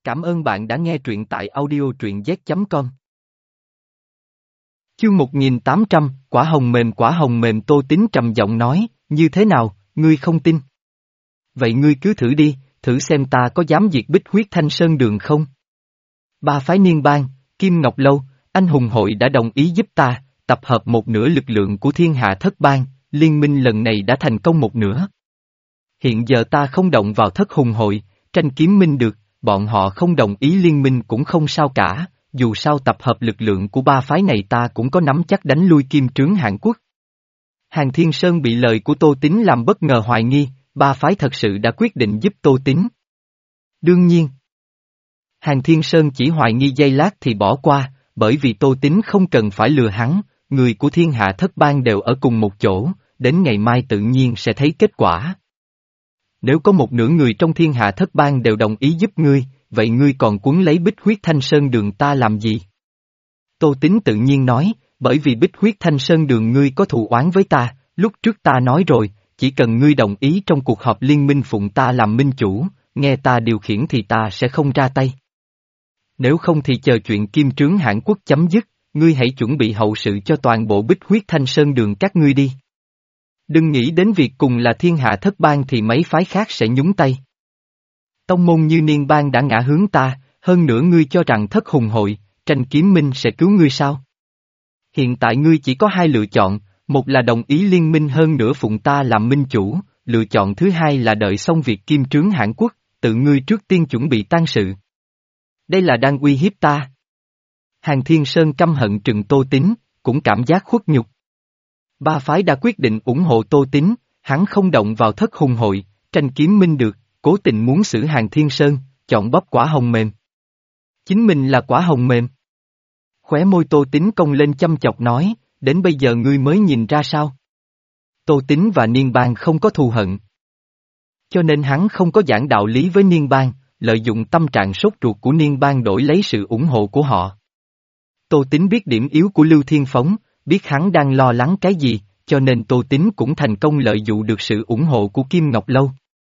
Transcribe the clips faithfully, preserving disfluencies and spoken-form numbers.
Cảm ơn bạn đã nghe truyện tại audio truyện z chấm com. Chương một nghìn tám trăm, quả hồng mềm quả hồng mềm Tô Tín trầm giọng nói, như thế nào, ngươi không tin? Vậy ngươi cứ thử đi, thử xem ta có dám diệt Bích Huyết Thanh Sơn Đường không? Ba phái Niên Bang, Kim Ngọc Lâu, Anh Hùng Hội đã đồng ý giúp ta, tập hợp một nửa lực lượng của Thiên Hạ Thất Bang, liên minh lần này đã thành công một nửa. Hiện giờ ta không động vào Thất Hùng Hội, tranh kiếm minh được, bọn họ không đồng ý liên minh cũng không sao cả, dù sao tập hợp lực lượng của ba phái này ta cũng có nắm chắc đánh lui Kim Trướng Hàn Quốc. Hàn Thiên Sơn bị lời của Tô Tín làm bất ngờ hoài nghi, ba phái thật sự đã quyết định giúp Tô Tín. Đương nhiên, Hàn Thiên Sơn chỉ hoài nghi giây lát thì bỏ qua, bởi vì Tô Tín không cần phải lừa hắn, người của Thiên Hạ Thất Bang đều ở cùng một chỗ, đến ngày mai tự nhiên sẽ thấy kết quả. Nếu có một nửa người trong Thiên Hạ Thất Bang đều đồng ý giúp ngươi, vậy ngươi còn cuốn lấy Bích Huyết Thanh Sơn Đường ta làm gì? Tô Tín tự nhiên nói, bởi vì Bích Huyết Thanh Sơn Đường ngươi có thù oán với ta, lúc trước ta nói rồi, chỉ cần ngươi đồng ý trong cuộc họp liên minh phụng ta làm minh chủ, nghe ta điều khiển thì ta sẽ không ra tay. Nếu không thì chờ chuyện Kim Trướng Hàn Quốc chấm dứt, ngươi hãy chuẩn bị hậu sự cho toàn bộ Bích Huyết Thanh Sơn Đường các ngươi đi. Đừng nghĩ đến việc cùng là Thiên Hạ Thất Bang thì mấy phái khác sẽ nhúng tay. Tông môn như Niên Bang đã ngã hướng ta, hơn nữa ngươi cho rằng Thất Hùng Hội, tranh kiếm minh sẽ cứu ngươi sao? Hiện tại ngươi chỉ có hai lựa chọn, một là đồng ý liên minh hơn nữa phụng ta làm minh chủ, lựa chọn thứ hai là đợi xong việc Kim Trướng Hàn Quốc, tự ngươi trước tiên chuẩn bị tang sự. Đây là đang uy hiếp ta. Hàn Thiên Sơn căm hận trừng Tô Tín, cũng cảm giác khuất nhục. Ba phái đã quyết định ủng hộ Tô Tín, hắn không động vào Thất Hùng Hội, tranh kiếm minh được, cố tình muốn xử Hàn Thiên Sơn, chọn bóp quả hồng mềm. Chính mình là quả hồng mềm. Khóe môi Tô Tín cong lên chăm chọc nói, đến bây giờ ngươi mới nhìn ra sao? Tô Tín và Niên Bang không có thù hận. Cho nên hắn không có giảng đạo lý với Niên Bang, lợi dụng tâm trạng sốt ruột của Niên Bang đổi lấy sự ủng hộ của họ. Tô Tín biết điểm yếu của Lưu Thiên Phóng, biết hắn đang lo lắng cái gì, cho nên Tô Tín cũng thành công lợi dụng được sự ủng hộ của Kim Ngọc Lâu.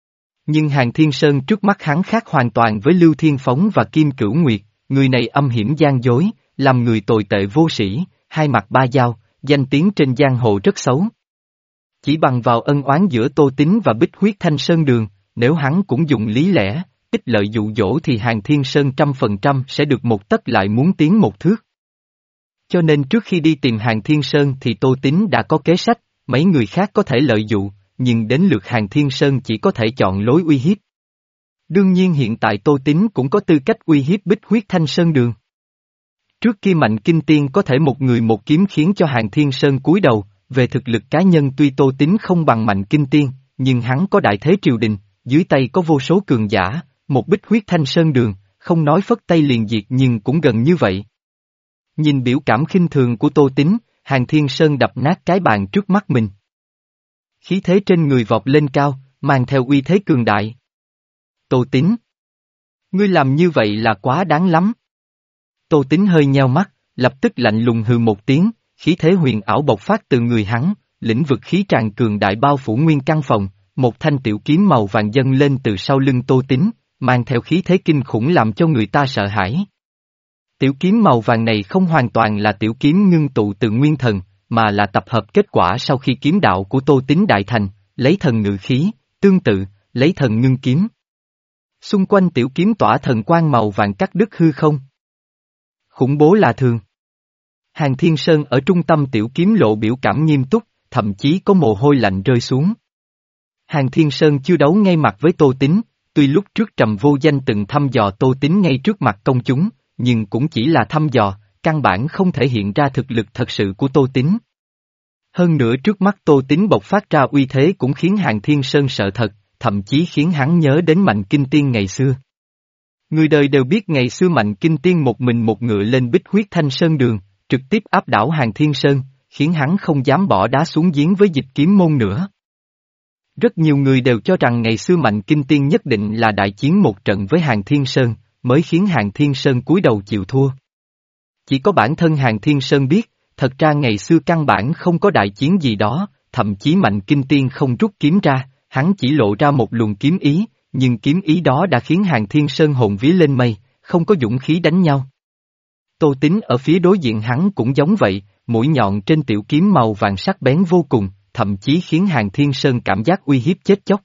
Nhưng Hàn Thiên Sơn trước mắt hắn khác hoàn toàn với Lưu Thiên Phóng và Kim Cửu Nguyệt, người này âm hiểm gian dối, làm người tồi tệ vô sĩ, hai mặt ba dao, danh tiếng trên giang hồ rất xấu. Chỉ bằng vào ân oán giữa Tô Tín và Bích Huyết Thanh Sơn Đường, nếu hắn cũng dùng lý lẽ, ít lợi dụ dỗ thì Hàn Thiên Sơn trăm phần trăm sẽ được một tấc lại muốn tiến một thước. Cho nên trước khi đi tìm Hàn Thiên Sơn thì Tô Tín đã có kế sách, mấy người khác có thể lợi dụng, nhưng đến lượt Hàn Thiên Sơn chỉ có thể chọn lối uy hiếp. Đương nhiên hiện tại Tô Tín cũng có tư cách uy hiếp Bích Huyết Thanh Sơn Đường. Trước kia Mạnh Kinh Tiên có thể một người một kiếm khiến cho Hàn Thiên Sơn cúi đầu, về thực lực cá nhân tuy Tô Tín không bằng Mạnh Kinh Tiên, nhưng hắn có đại thế triều đình, dưới tay có vô số cường giả, một Bích Huyết Thanh Sơn Đường, không nói phất tay liền diệt nhưng cũng gần như vậy. Nhìn biểu cảm khinh thường của Tô Tín, Hàn Thiên Sơn đập nát cái bàn trước mắt mình. Khí thế trên người vọt lên cao, mang theo uy thế cường đại. Tô Tín, ngươi làm như vậy là quá đáng lắm. Tô Tín hơi nheo mắt, lập tức lạnh lùng hừ một tiếng, khí thế huyền ảo bộc phát từ người hắn, lĩnh vực khí tràn cường đại bao phủ nguyên căn phòng, một thanh tiểu kiếm màu vàng dâng lên từ sau lưng Tô Tín, mang theo khí thế kinh khủng làm cho người ta sợ hãi. Tiểu kiếm màu vàng này không hoàn toàn là tiểu kiếm ngưng tụ từ nguyên thần, mà là tập hợp kết quả sau khi kiếm đạo của Tô Tín đại thành, lấy thần ngự khí, tương tự, lấy thần ngưng kiếm. Xung quanh tiểu kiếm tỏa thần quang màu vàng cắt đứt hư không. Khủng bố là thường. Hàn Thiên Sơn ở trung tâm tiểu kiếm lộ biểu cảm nghiêm túc, thậm chí có mồ hôi lạnh rơi xuống. Hàn Thiên Sơn chưa đấu ngay mặt với Tô Tín, tuy lúc trước Trầm Vô Danh từng thăm dò Tô Tín ngay trước mặt công chúng, nhưng cũng chỉ là thăm dò, căn bản không thể hiện ra thực lực thật sự của Tô Tín. Hơn nữa trước mắt Tô Tín bộc phát ra uy thế cũng khiến Hàn Thiên Sơn sợ thật, thậm chí khiến hắn nhớ đến Mạnh Kinh Tiên ngày xưa. Người đời đều biết ngày xưa Mạnh Kinh Tiên một mình một ngựa lên Bích Huyết Thanh Sơn Đường, trực tiếp áp đảo Hàn Thiên Sơn, khiến hắn không dám bỏ đá xuống giếng với Dịch Kiếm Môn nữa. Rất nhiều người đều cho rằng ngày xưa Mạnh Kinh Tiên nhất định là đại chiến một trận với Hàn Thiên Sơn, mới khiến Hàn Thiên Sơn cúi đầu chịu thua. Chỉ có bản thân Hàn Thiên Sơn biết, thật ra ngày xưa căn bản không có đại chiến gì đó, thậm chí Mạnh Kinh Tiên không rút kiếm ra, hắn chỉ lộ ra một luồng kiếm ý, nhưng kiếm ý đó đã khiến Hàn Thiên Sơn hồn vía lên mây, không có dũng khí đánh nhau. Tô Tín ở phía đối diện hắn cũng giống vậy, mũi nhọn trên tiểu kiếm màu vàng sắc bén vô cùng, thậm chí khiến Hàn Thiên Sơn cảm giác uy hiếp chết chóc.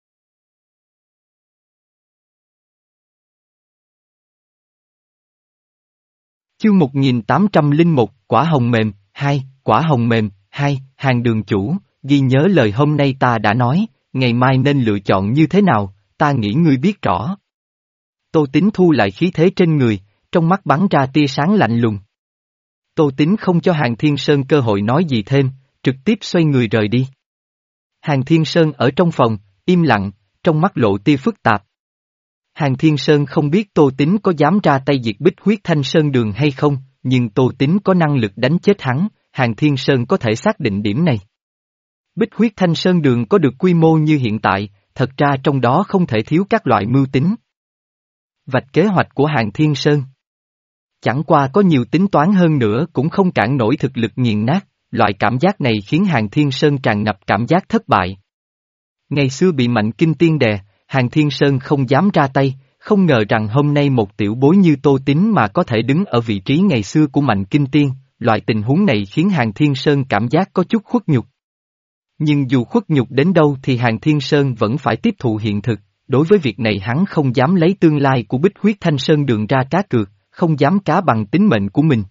Chương một nghìn tám trăm lẻ một, Quả hồng mềm, hai, Quả hồng mềm, hai, Hàng đường chủ, ghi nhớ lời hôm nay ta đã nói, ngày mai nên lựa chọn như thế nào, ta nghĩ ngươi biết rõ. Tô Tín thu lại khí thế trên người, trong mắt bắn ra tia sáng lạnh lùng. Tô Tín không cho Hàn Thiên Sơn cơ hội nói gì thêm, trực tiếp xoay người rời đi. Hàn Thiên Sơn ở trong phòng, im lặng, trong mắt lộ tia phức tạp. Hàn Thiên Sơn không biết Tô Tín có dám ra tay diệt Bích Huyết Thanh Sơn Đường hay không, nhưng Tô Tín có năng lực đánh chết hắn, Hàn Thiên Sơn có thể xác định điểm này. Bích Huyết Thanh Sơn Đường có được quy mô như hiện tại, thật ra trong đó không thể thiếu các loại mưu tính. Vạch kế hoạch của Hàn Thiên Sơn. Chẳng qua có nhiều tính toán hơn nữa cũng không cản nổi thực lực nghiền nát, loại cảm giác này khiến Hàn Thiên Sơn tràn ngập cảm giác thất bại. Ngày xưa bị Mạnh Kinh Tiên đè, Hàn Thiên Sơn không dám ra tay, không ngờ rằng hôm nay một tiểu bối như Tô Tín mà có thể đứng ở vị trí ngày xưa của Mạnh Kinh Tiên, loại tình huống này khiến Hàn Thiên Sơn cảm giác có chút khuất nhục. Nhưng dù khuất nhục đến đâu thì Hàn Thiên Sơn vẫn phải tiếp thụ hiện thực, đối với việc này hắn không dám lấy tương lai của Bích Huyết Thanh Sơn Đường ra cá cược, không dám cá bằng tính mệnh của mình.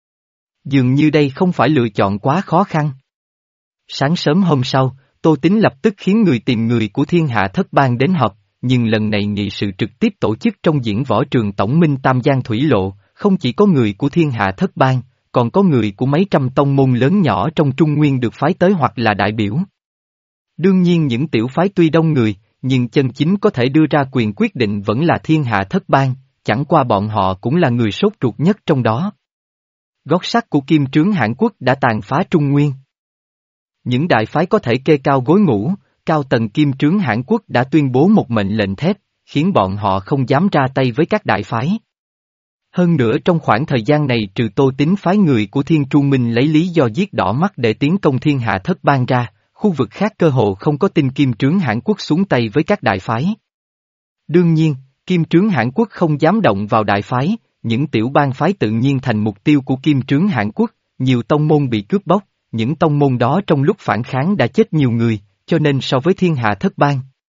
Dường như đây không phải lựa chọn quá khó khăn. Sáng sớm hôm sau, Tô Tín lập tức khiến người tìm người của Thiên Hạ Thất Bang đến họp, nhưng lần này nghị sự trực tiếp tổ chức trong diễn võ trường Tổng Minh Tam Giang Thủy Lộ, không chỉ có người của Thiên Hạ Thất Bang, còn có người của mấy trăm tông môn lớn nhỏ trong Trung Nguyên được phái tới hoặc là đại biểu. Đương nhiên những tiểu phái tuy đông người, nhưng chân chính có thể đưa ra quyền quyết định vẫn là Thiên Hạ Thất Bang, chẳng qua bọn họ cũng là người sốt ruột nhất trong đó. Gót sắt của Kim Trướng Hãn Quốc đã tàn phá Trung Nguyên. Những đại phái có thể kê cao gối ngủ, cao tầng Kim Trướng Hãn Quốc đã tuyên bố một mệnh lệnh thép, khiến bọn họ không dám ra tay với các đại phái. Hơn nữa trong khoảng thời gian này trừ Tô Tín phái người của Thiên Tru Minh lấy lý do giết đỏ mắt để tiến công Thiên Hạ Thất Bang ra, khu vực khác cơ hồ không có tin Kim Trướng Hãn Quốc xuống tay với các đại phái. Đương nhiên, Kim Trướng Hãn Quốc không dám động vào đại phái, những tiểu bang phái tự nhiên thành mục tiêu của Kim Trướng Hãn Quốc, nhiều tông môn bị cướp bóc, những tông môn đó trong lúc phản kháng đã chết nhiều người, cho nên so với Thiên Hạ Thất Bang,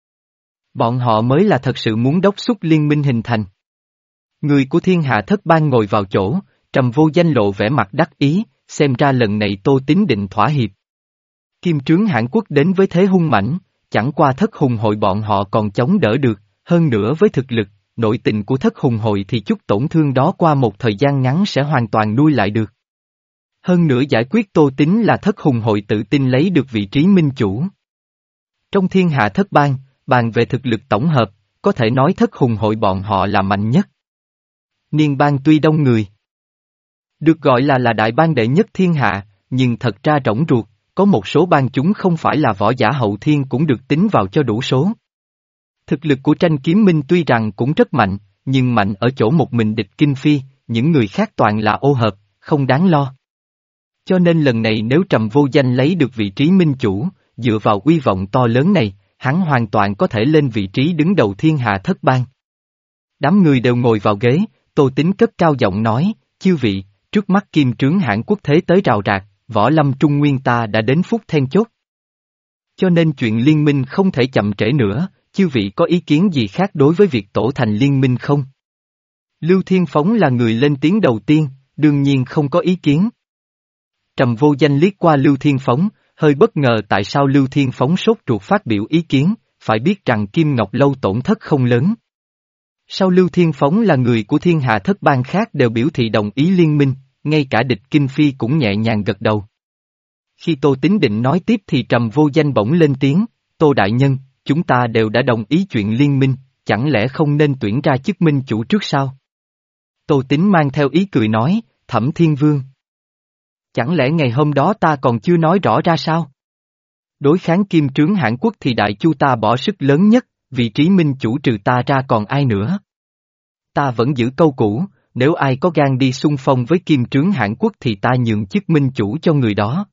bọn họ mới là thật sự muốn đốc thúc liên minh hình thành. Người của Thiên Hạ Thất Bang ngồi vào chỗ, Trầm Vô Danh lộ vẻ mặt đắc ý, xem ra lần này Tô Tín định thỏa hiệp. Kim Trướng Hãn Quốc đến với thế hung mãnh, chẳng qua Thất Hùng Hội bọn họ còn chống đỡ được, hơn nữa với thực lực, nội tình của Thất Hùng Hội thì chút tổn thương đó qua một thời gian ngắn sẽ hoàn toàn nuôi lại được. Hơn nữa giải quyết Tô Tín là Thất Hùng Hội tự tin lấy được vị trí minh chủ. Trong Thiên Hạ Thất Bang, bàn về thực lực tổng hợp, có thể nói Thất Hùng Hội bọn họ là mạnh nhất. Niên bang tuy đông người, được gọi là là đại bang đệ nhất thiên hạ, nhưng thật ra rỗng ruột, có một số bang chúng không phải là võ giả hậu thiên cũng được tính vào cho đủ số. Thực lực của Tranh Kiếm Minh tuy rằng cũng rất mạnh, nhưng mạnh ở chỗ một mình địch Kinh Phi, những người khác toàn là ô hợp, không đáng lo. Cho nên lần này nếu Trầm Vô Danh lấy được vị trí minh chủ, dựa vào uy vọng to lớn này, hắn hoàn toàn có thể lên vị trí đứng đầu Thiên Hạ Thất Bang. Đám người đều ngồi vào ghế, Tô Tín cất cao giọng nói, chư vị, trước mắt Kim Trướng Hãn Quốc thế tới rào rạc, võ lâm Trung Nguyên ta đã đến phút then chốt. Cho nên chuyện liên minh không thể chậm trễ nữa, chư vị có ý kiến gì khác đối với việc tổ thành liên minh không? Lưu Thiên Phóng là người lên tiếng đầu tiên, đương nhiên không có ý kiến. Trầm Vô Danh liếc qua Lưu Thiên Phóng, hơi bất ngờ tại sao Lưu Thiên Phóng sốt ruột phát biểu ý kiến, phải biết rằng Kim Ngọc Lâu tổn thất không lớn. Sau Lưu Thiên Phóng là người của Thiên Hạ Thất Bang khác đều biểu thị đồng ý liên minh, ngay cả địch Kinh Phi cũng nhẹ nhàng gật đầu. Khi Tô Tín định nói tiếp thì Trầm Vô Danh bỗng lên tiếng, Tô Đại Nhân, chúng ta đều đã đồng ý chuyện liên minh, chẳng lẽ không nên tuyển ra chức minh chủ trước sao? Tô Tín mang theo ý cười nói, Thẩm Thiên Vương. Chẳng lẽ ngày hôm đó ta còn chưa nói rõ ra sao? Đối kháng Kim Trướng Hãn Quốc thì Đại Chu ta bỏ sức lớn nhất, vị trí minh chủ trừ ta ra còn ai nữa? Ta vẫn giữ câu cũ, nếu ai có gan đi xung phong với Kim Trướng Hãn Quốc thì ta nhường chức minh chủ cho người đó.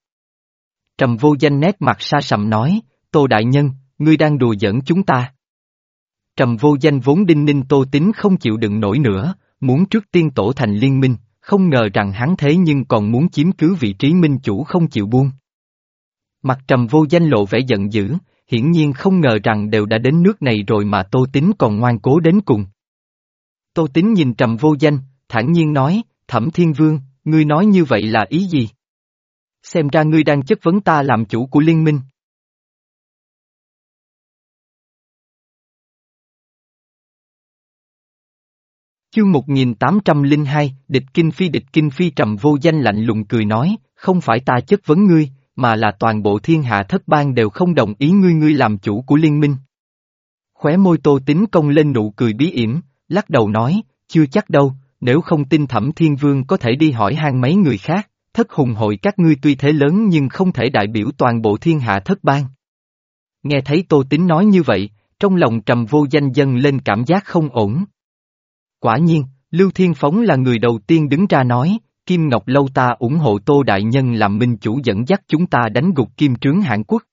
Trầm Vô Danh nét mặt sa sầm nói, Tô Đại Nhân, ngươi đang đùa giỡn chúng ta. Trầm Vô Danh vốn đinh ninh Tô Tín không chịu đựng nổi nữa, muốn trước tiên tổ thành liên minh, không ngờ rằng hắn thế nhưng còn muốn chiếm cứ vị trí minh chủ không chịu buông. Mặt Trầm Vô Danh lộ vẻ giận dữ, hiển nhiên không ngờ rằng đều đã đến nước này rồi mà Tô Tín còn ngoan cố đến cùng. Tô Tín nhìn Trầm Vô Danh, thản nhiên nói, Thẩm Thiên Vương, ngươi nói như vậy là ý gì? Xem ra ngươi đang chất vấn ta làm chủ của liên minh. Chương một nghìn tám trăm lẻ hai, địch kinh phi địch kinh phi Trầm Vô Danh lạnh lùng cười nói, không phải ta chất vấn ngươi, mà là toàn bộ thiên hạ thất bang đều không đồng ý ngươi ngươi làm chủ của liên minh. Khóe môi Tô Tín cong lên nụ cười bí ỉm, lắc đầu nói, chưa chắc đâu, nếu không tin Thẩm Thiên Vương có thể đi hỏi han mấy người khác, thất hùng hội các ngươi tuy thế lớn nhưng không thể đại biểu toàn bộ thiên hạ thất bang. Nghe thấy Tô Tín nói như vậy, trong lòng Trầm Vô Danh dâng lên cảm giác không ổn. Quả nhiên, Lưu Thiên Phóng là người đầu tiên đứng ra nói, Kim Ngọc Lâu ta ủng hộ Tô Đại Nhân làm minh chủ dẫn dắt chúng ta đánh gục Kim Trướng Hãn Quốc.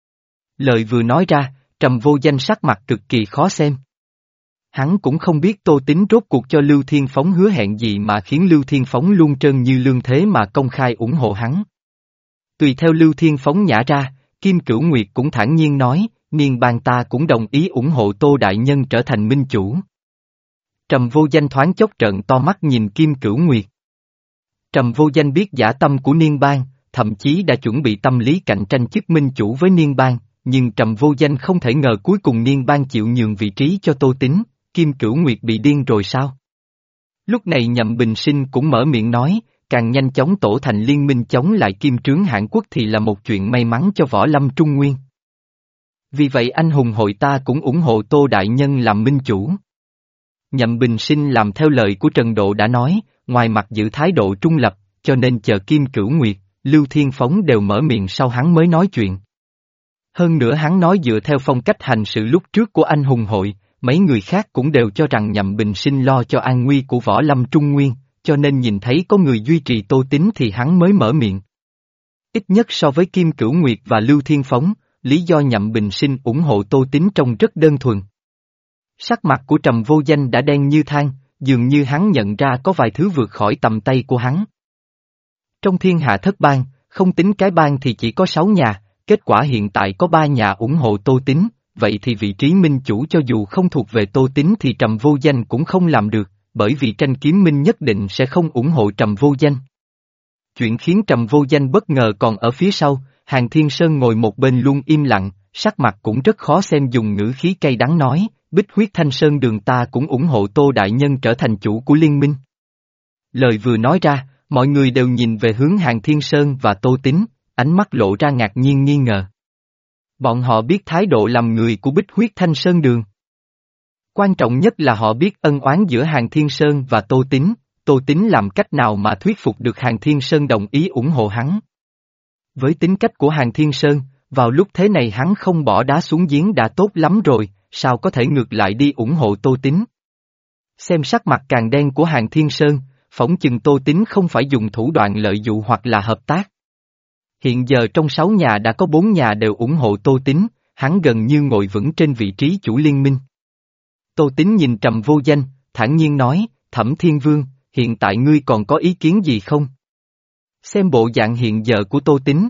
Lời vừa nói ra, Trầm Vô Danh sắc mặt cực kỳ khó xem. Hắn cũng không biết Tô Tín rốt cuộc cho Lưu Thiên Phóng hứa hẹn gì mà khiến Lưu Thiên Phóng luôn trơn như lương thế mà công khai ủng hộ hắn. Tùy theo Lưu Thiên Phóng nhả ra, Kim Cửu Nguyệt cũng thản nhiên nói, niên bang ta cũng đồng ý ủng hộ Tô Đại Nhân trở thành minh chủ. Trầm Vô Danh thoáng chốc trợn to mắt nhìn Kim Cửu Nguyệt. Trầm Vô Danh biết dã tâm của niên bang, thậm chí đã chuẩn bị tâm lý cạnh tranh chức minh chủ với niên bang, nhưng Trầm Vô Danh không thể ngờ cuối cùng niên bang chịu nhường vị trí cho Tô Tín, Kim Cửu Nguyệt bị điên rồi sao? Lúc này Nhậm Bình Sinh cũng mở miệng nói, càng nhanh chóng tổ thành liên minh chống lại Kim Trướng Hãn Quốc thì là một chuyện may mắn cho Võ Lâm Trung Nguyên. Vì vậy anh hùng hội ta cũng ủng hộ Tô Đại Nhân làm minh chủ. Nhậm Bình Sinh làm theo lời của Trần Độ đã nói, ngoài mặt giữ thái độ trung lập, cho nên chờ Kim Cửu Nguyệt, Lưu Thiên Phóng đều mở miệng sau hắn mới nói chuyện. Hơn nữa hắn nói dựa theo phong cách hành sự lúc trước của anh hùng hội, mấy người khác cũng đều cho rằng Nhậm Bình Sinh lo cho an nguy của Võ Lâm Trung Nguyên, cho nên nhìn thấy có người duy trì Tô Tín thì hắn mới mở miệng. Ít nhất so với Kim Cửu Nguyệt và Lưu Thiên Phóng, lý do Nhậm Bình Sinh ủng hộ Tô Tín trông rất đơn thuần. Sắc mặt của Trầm Vô Danh đã đen như than, dường như hắn nhận ra có vài thứ vượt khỏi tầm tay của hắn. Trong thiên hạ thất bang, không tính cái bang thì chỉ có sáu nhà, kết quả hiện tại có ba nhà ủng hộ Tô Tín, vậy thì vị trí minh chủ cho dù không thuộc về Tô Tín thì Trầm Vô Danh cũng không làm được, bởi vì Tranh Kiếm Minh nhất định sẽ không ủng hộ Trầm Vô Danh. Chuyện khiến Trầm Vô Danh bất ngờ còn ở phía sau, Hàn Thiên Sơn ngồi một bên luôn im lặng, sắc mặt cũng rất khó xem dùng ngữ khí cay đắng nói, Bích Huyết Thanh Sơn Đường ta cũng ủng hộ Tô Đại Nhân trở thành chủ của liên minh. Lời vừa nói ra, mọi người đều nhìn về hướng Hàn Thiên Sơn và Tô Tín, ánh mắt lộ ra ngạc nhiên nghi ngờ. Bọn họ biết thái độ làm người của Bích Huyết Thanh Sơn Đường. Quan trọng nhất là họ biết ân oán giữa Hàn Thiên Sơn và Tô Tín, Tô Tín làm cách nào mà thuyết phục được Hàn Thiên Sơn đồng ý ủng hộ hắn. Với tính cách của Hàn Thiên Sơn, vào lúc thế này hắn không bỏ đá xuống giếng đã tốt lắm rồi, sao có thể ngược lại đi ủng hộ Tô Tín. Xem sắc mặt càng đen của Hàn Thiên Sơn, phỏng chừng Tô Tín không phải dùng thủ đoạn lợi dụ hoặc là hợp tác. Hiện giờ trong sáu nhà đã có bốn nhà đều ủng hộ Tô Tín, hắn gần như ngồi vững trên vị trí chủ liên minh. Tô Tín nhìn Trầm Vô Danh, thản nhiên nói, Thẩm Thiên Vương, hiện tại ngươi còn có ý kiến gì không? Xem bộ dạng hiện giờ của Tô Tín.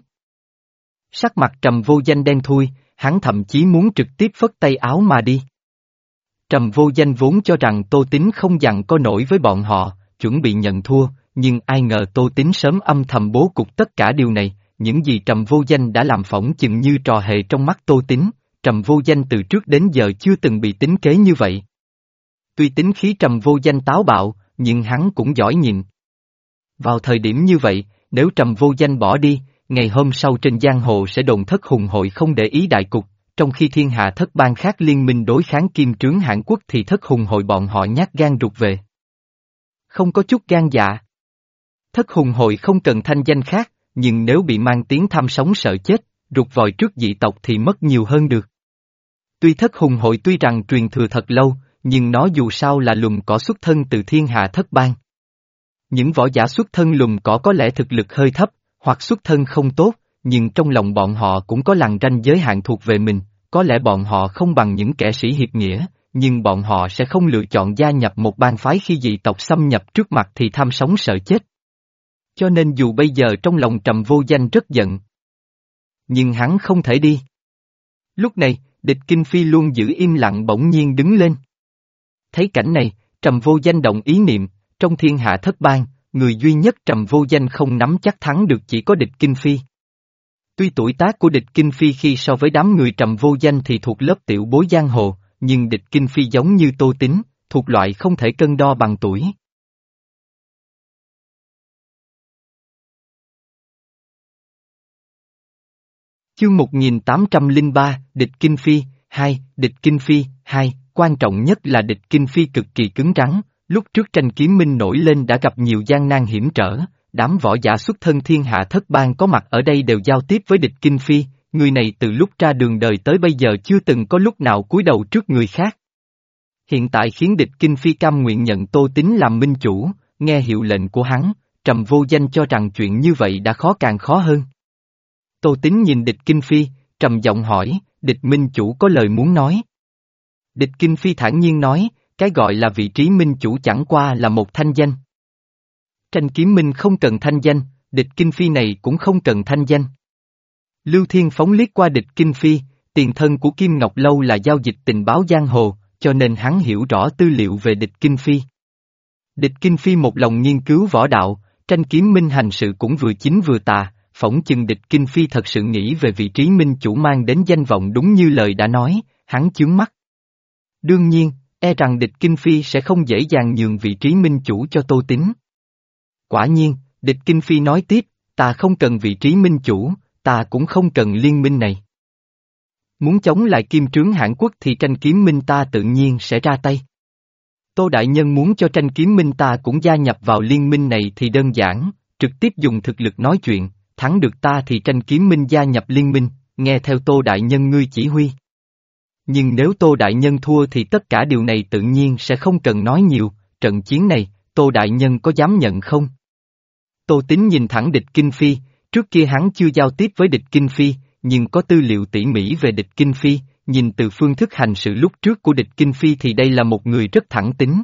Sắc mặt Trầm Vô Danh đen thui, hắn thậm chí muốn trực tiếp phất tay áo mà đi. Trầm Vô Danh vốn cho rằng Tô Tín không dặn có nổi với bọn họ, chuẩn bị nhận thua, nhưng ai ngờ Tô Tín sớm âm thầm bố cục tất cả điều này, những gì Trầm Vô Danh đã làm phỏng chừng như trò hề trong mắt Tô Tín, Trầm Vô Danh từ trước đến giờ chưa từng bị tính kế như vậy. Tuy tính khí Trầm Vô Danh táo bạo, nhưng hắn cũng giỏi nhịn. Vào thời điểm như vậy, nếu Trầm Vô Danh bỏ đi, ngày hôm sau trên giang hồ sẽ đồn thất hùng hội không để ý đại cục, trong khi thiên hạ thất bang khác liên minh đối kháng Kim Trướng Hãn Quốc thì thất hùng hội bọn họ nhát gan rụt về. Không có chút gan dạ. Thất hùng hội không cần thanh danh khác, nhưng nếu bị mang tiếng tham sống sợ chết, rụt vòi trước dị tộc thì mất nhiều hơn được. Tuy thất hùng hội tuy rằng truyền thừa thật lâu, nhưng nó dù sao là lùm cỏ xuất thân từ thiên hạ thất bang. Những võ giả xuất thân lùm cỏ có lẽ thực lực hơi thấp, hoặc xuất thân không tốt, nhưng trong lòng bọn họ cũng có lằn ranh giới hạn thuộc về mình, có lẽ bọn họ không bằng những kẻ sĩ hiệp nghĩa, nhưng bọn họ sẽ không lựa chọn gia nhập một bang phái khi dị tộc xâm nhập trước mặt thì tham sống sợ chết. Cho nên dù bây giờ trong lòng Trầm Vô Danh rất giận, nhưng hắn không thể đi. Lúc này, Địch Kinh Phi luôn giữ im lặng bỗng nhiên đứng lên. Thấy cảnh này, Trầm Vô Danh động ý niệm, trong thiên hạ thất bang, người duy nhất Trầm Vô Danh không nắm chắc thắng được chỉ có Địch Kinh Phi. Tuy tuổi tác của Địch Kinh Phi khi so với đám người Trầm Vô Danh thì thuộc lớp tiểu bối giang hồ, nhưng Địch Kinh Phi giống như Tô Tín, thuộc loại không thể cân đo bằng tuổi. Chương một nghìn tám trăm lẻ ba, Địch Kinh Phi, hai, Địch Kinh Phi, hai, quan trọng nhất là Địch Kinh Phi cực kỳ cứng rắn, lúc trước tranh kiếm minh nổi lên đã gặp nhiều gian nan hiểm trở, đám võ giả xuất thân thiên hạ thất bang có mặt ở đây đều giao tiếp với Địch Kinh Phi, người này từ lúc ra đường đời tới bây giờ chưa từng có lúc nào cúi đầu trước người khác. Hiện tại khiến Địch Kinh Phi cam nguyện nhận Tô Tín làm minh chủ, nghe hiệu lệnh của hắn, Trầm Vô Danh cho rằng chuyện như vậy đã khó càng khó hơn. Tô Tín nhìn Địch Kinh Phi, trầm giọng hỏi, Địch minh chủ có lời muốn nói. Địch Kinh Phi thản nhiên nói, cái gọi là vị trí minh chủ chẳng qua là một thanh danh. Tranh kiếm minh không cần thanh danh, Địch Kinh Phi này cũng không cần thanh danh. Lưu Thiên phóng liếc qua Địch Kinh Phi, tiền thân của Kim Ngọc Lâu là giao dịch tình báo giang hồ, cho nên hắn hiểu rõ tư liệu về Địch Kinh Phi. Địch Kinh Phi một lòng nghiên cứu võ đạo, tranh kiếm minh hành sự cũng vừa chính vừa tà, phỏng chừng Địch Kinh Phi thật sự nghĩ về vị trí minh chủ mang đến danh vọng đúng như lời đã nói, hắn chướng mắt. Đương nhiên, e rằng Địch Kinh Phi sẽ không dễ dàng nhường vị trí minh chủ cho Tô Tín. Quả nhiên, Địch Kinh Phi nói tiếp, ta không cần vị trí minh chủ, ta cũng không cần liên minh này. Muốn chống lại Kim Trướng Hãn Quốc thì tranh kiếm minh ta tự nhiên sẽ ra tay. Tô Đại Nhân muốn cho tranh kiếm minh ta cũng gia nhập vào liên minh này thì đơn giản, trực tiếp dùng thực lực nói chuyện, thắng được ta thì tranh kiếm minh gia nhập liên minh, nghe theo Tô Đại Nhân ngươi chỉ huy. Nhưng nếu Tô Đại Nhân thua thì tất cả điều này tự nhiên sẽ không cần nói nhiều, trận chiến này, Tô Đại Nhân có dám nhận không? Tô Tín nhìn thẳng Địch Kinh Phi, trước kia hắn chưa giao tiếp với Địch Kinh Phi, nhưng có tư liệu tỉ mỉ về Địch Kinh Phi, nhìn từ phương thức hành sự lúc trước của Địch Kinh Phi thì đây là một người rất thẳng tính.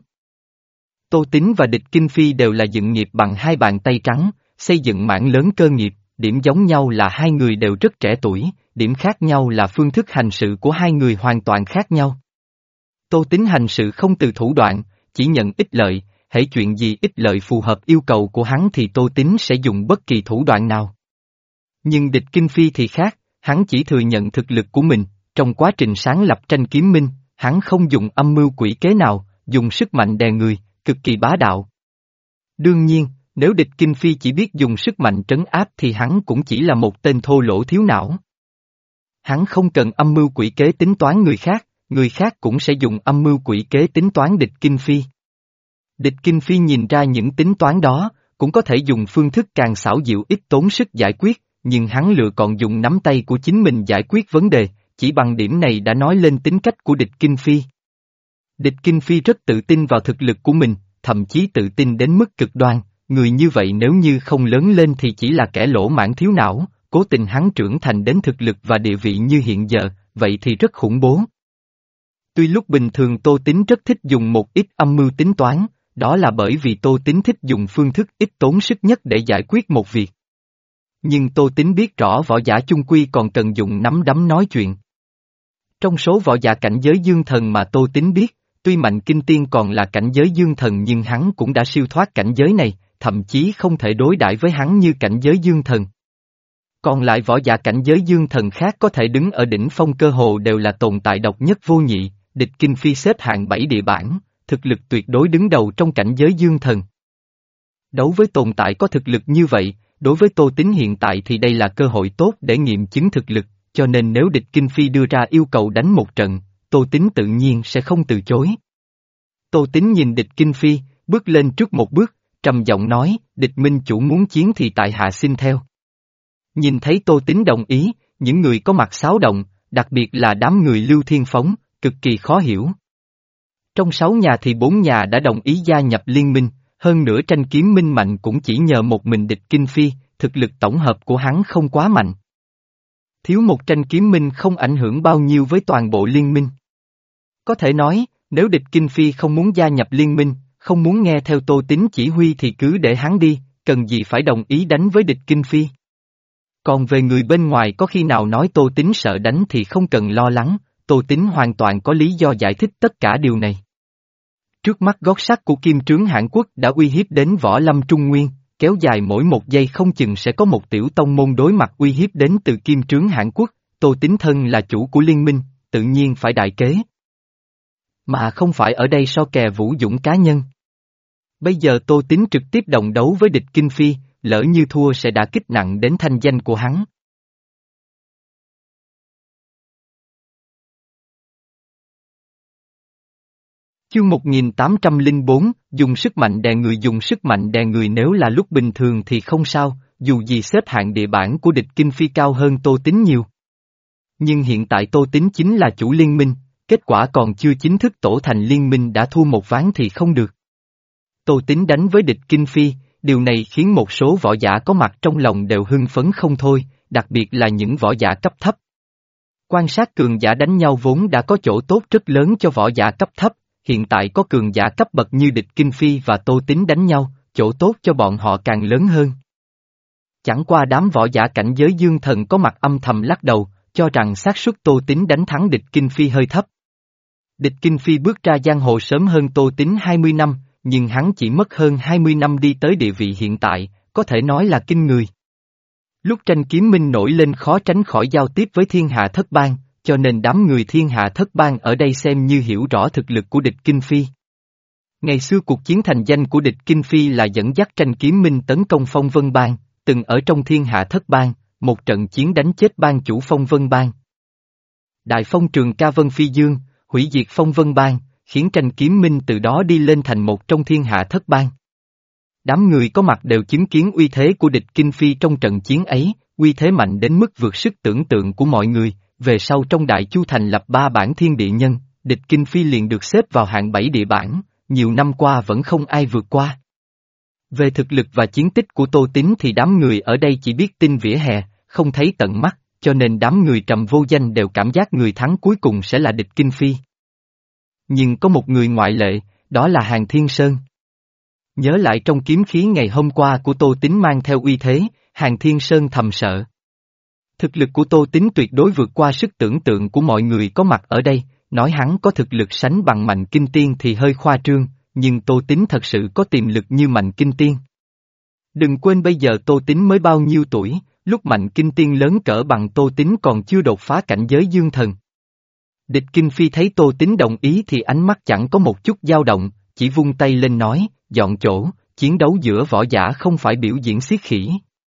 Tô Tín và Địch Kinh Phi đều là dựng nghiệp bằng hai bàn tay trắng, xây dựng mảng lớn cơ nghiệp, điểm giống nhau là hai người đều rất trẻ tuổi, điểm khác nhau là phương thức hành sự của hai người hoàn toàn khác nhau. Tô Tín hành sự không từ thủ đoạn, chỉ nhận ích lợi, hễ chuyện gì ích lợi phù hợp yêu cầu của hắn thì Tô Tín sẽ dùng bất kỳ thủ đoạn nào. Nhưng Địch Kinh Phi thì khác, hắn chỉ thừa nhận thực lực của mình, trong quá trình sáng lập tranh kiếm minh, hắn không dùng âm mưu quỷ kế nào, dùng sức mạnh đè người, cực kỳ bá đạo. Đương nhiên, nếu Địch Kinh Phi chỉ biết dùng sức mạnh trấn áp thì hắn cũng chỉ là một tên thô lỗ thiếu não. Hắn không cần âm mưu quỷ kế tính toán người khác, người khác cũng sẽ dùng âm mưu quỷ kế tính toán Địch Kinh Phi. Địch Kinh Phi nhìn ra những tính toán đó, cũng có thể dùng phương thức càng xảo diệu ít tốn sức giải quyết, nhưng hắn lựa chọn dùng nắm tay của chính mình giải quyết vấn đề, chỉ bằng điểm này đã nói lên tính cách của Địch Kinh Phi. Địch Kinh Phi rất tự tin vào thực lực của mình, thậm chí tự tin đến mức cực đoan, người như vậy nếu như không lớn lên thì chỉ là kẻ lỗ mãng thiếu não, cố tình hắn trưởng thành đến thực lực và địa vị như hiện giờ, vậy thì rất khủng bố. Tuy lúc bình thường Tô Tín rất thích dùng một ít âm mưu tính toán, đó là bởi vì Tô Tín thích dùng phương thức ít tốn sức nhất để giải quyết một việc. Nhưng Tô Tín biết rõ võ giả chung quy còn cần dùng nắm đấm nói chuyện. Trong số võ giả cảnh giới dương thần mà Tô Tín biết, tuy Mạnh Kinh Tiên còn là cảnh giới dương thần nhưng hắn cũng đã siêu thoát cảnh giới này, thậm chí không thể đối đãi với hắn như cảnh giới dương thần. Còn lại võ giả cảnh giới dương thần khác có thể đứng ở đỉnh phong cơ hồ đều là tồn tại độc nhất vô nhị, Địch Kinh Phi xếp hạng bảy địa bảng, thực lực tuyệt đối đứng đầu trong cảnh giới dương thần. Đấu với tồn tại có thực lực như vậy, đối với Tô Tín hiện tại thì đây là cơ hội tốt để nghiệm chứng thực lực, cho nên nếu Địch Kinh Phi đưa ra yêu cầu đánh một trận, Tô Tín tự nhiên sẽ không từ chối. Tô Tín nhìn Địch Kinh Phi, bước lên trước một bước, trầm giọng nói, Địch minh chủ muốn chiến thì tại hạ xin theo. Nhìn thấy Tô Tín đồng ý, những người có mặt xáo động, đặc biệt là đám người Lưu Thiên Phóng, cực kỳ khó hiểu. Trong sáu nhà thì bốn nhà đã đồng ý gia nhập liên minh, hơn nữa tranh kiếm minh mạnh cũng chỉ nhờ một mình Địch Kinh Phi, thực lực tổng hợp của hắn không quá mạnh. Thiếu một tranh kiếm minh không ảnh hưởng bao nhiêu với toàn bộ liên minh. Có thể nói, Nếu địch Kinh Phi không muốn gia nhập liên minh, không muốn nghe theo Tô Tín chỉ huy thì cứ để hắn đi, cần gì phải đồng ý đánh với địch Kinh Phi. Còn về người bên ngoài có khi nào nói Tô Tín sợ đánh thì không cần lo lắng, Tô Tín hoàn toàn có lý do giải thích tất cả điều này. Trước mắt gót sắt của Kim Trướng Hãn Quốc đã uy hiếp đến Võ Lâm Trung Nguyên, kéo dài mỗi một giây không chừng sẽ có một tiểu tông môn đối mặt uy hiếp đến từ Kim Trướng Hãn Quốc, Tô Tín thân là chủ của liên minh, tự nhiên phải đại kế. Mà không phải ở đây so kè vũ dũng cá nhân. Bây giờ Tô Tín trực tiếp đồng đấu với địch Kinh Phi, lỡ như thua sẽ đả kích nặng đến thanh danh của hắn. Chương một nghìn tám trăm lẻ bốn, dùng sức mạnh đè người dùng sức mạnh đè người nếu là lúc bình thường thì không sao, dù gì xếp hạng địa bản của địch Kinh Phi cao hơn Tô Tín nhiều. Nhưng hiện tại Tô Tín chính là chủ liên minh, kết quả còn chưa chính thức tổ thành liên minh đã thua một ván thì không được. Tô Tín đánh với địch Kinh Phi, điều này khiến một số võ giả có mặt trong lòng đều hưng phấn không thôi, đặc biệt là những võ giả cấp thấp. Quan sát cường giả đánh nhau vốn đã có chỗ tốt rất lớn cho võ giả cấp thấp, hiện tại có cường giả cấp bậc như địch Kinh Phi và Tô Tín đánh nhau, chỗ tốt cho bọn họ càng lớn hơn. Chẳng qua đám võ giả cảnh giới dương thần có mặt âm thầm lắc đầu, cho rằng xác suất Tô Tín đánh thắng địch Kinh Phi hơi thấp. Địch Kinh Phi bước ra giang hồ sớm hơn Tô Tín hai mươi năm, nhưng hắn chỉ mất hơn hai mươi năm đi tới địa vị hiện tại, có thể nói là kinh người. Lúc tranh kiếm minh nổi lên khó tránh khỏi giao tiếp với thiên hạ thất bang, cho nên đám người thiên hạ thất bang ở đây xem như hiểu rõ thực lực của địch Kinh Phi. Ngày xưa cuộc chiến thành danh của địch Kinh Phi là dẫn dắt tranh kiếm minh tấn công Phong Vân Bang, từng ở trong thiên hạ thất bang, một trận chiến đánh chết bang chủ Phong Vân Bang. Đại phong trường Ca Vân Phi Dương, hủy diệt Phong Vân Bang, khiến tranh kiếm minh từ đó đi lên thành một trong thiên hạ thất bang. Đám người có mặt đều chứng kiến uy thế của địch Kinh Phi trong trận chiến ấy, uy thế mạnh đến mức vượt sức tưởng tượng của mọi người, về sau trong Đại Chu thành lập ba bản thiên địa nhân, địch Kinh Phi liền được xếp vào hạng bảy địa bản, nhiều năm qua vẫn không ai vượt qua. Về thực lực và chiến tích của Tô Tín thì đám người ở đây chỉ biết tin vỉa hè, không thấy tận mắt, cho nên đám người trầm vô danh đều cảm giác người thắng cuối cùng sẽ là địch Kinh Phi. Nhưng có một người ngoại lệ, đó là Hàn Thiên Sơn. Nhớ lại trong kiếm khí ngày hôm qua của Tô Tín mang theo uy thế, Hàn Thiên Sơn thầm sợ. Thực lực của Tô Tín tuyệt đối vượt qua sức tưởng tượng của mọi người có mặt ở đây, nói hắn có thực lực sánh bằng Mạnh Kinh Tiên thì hơi khoa trương, nhưng Tô Tín thật sự có tiềm lực như Mạnh Kinh Tiên. Đừng quên bây giờ Tô Tín mới bao nhiêu tuổi, lúc Mạnh Kinh Tiên lớn cỡ bằng Tô Tín còn chưa đột phá cảnh giới dương thần. Địch Kinh Phi thấy Tô Tín đồng ý thì ánh mắt chẳng có một chút dao động, chỉ vung tay lên nói, dọn chỗ, chiến đấu giữa võ giả không phải biểu diễn xiết khỉ.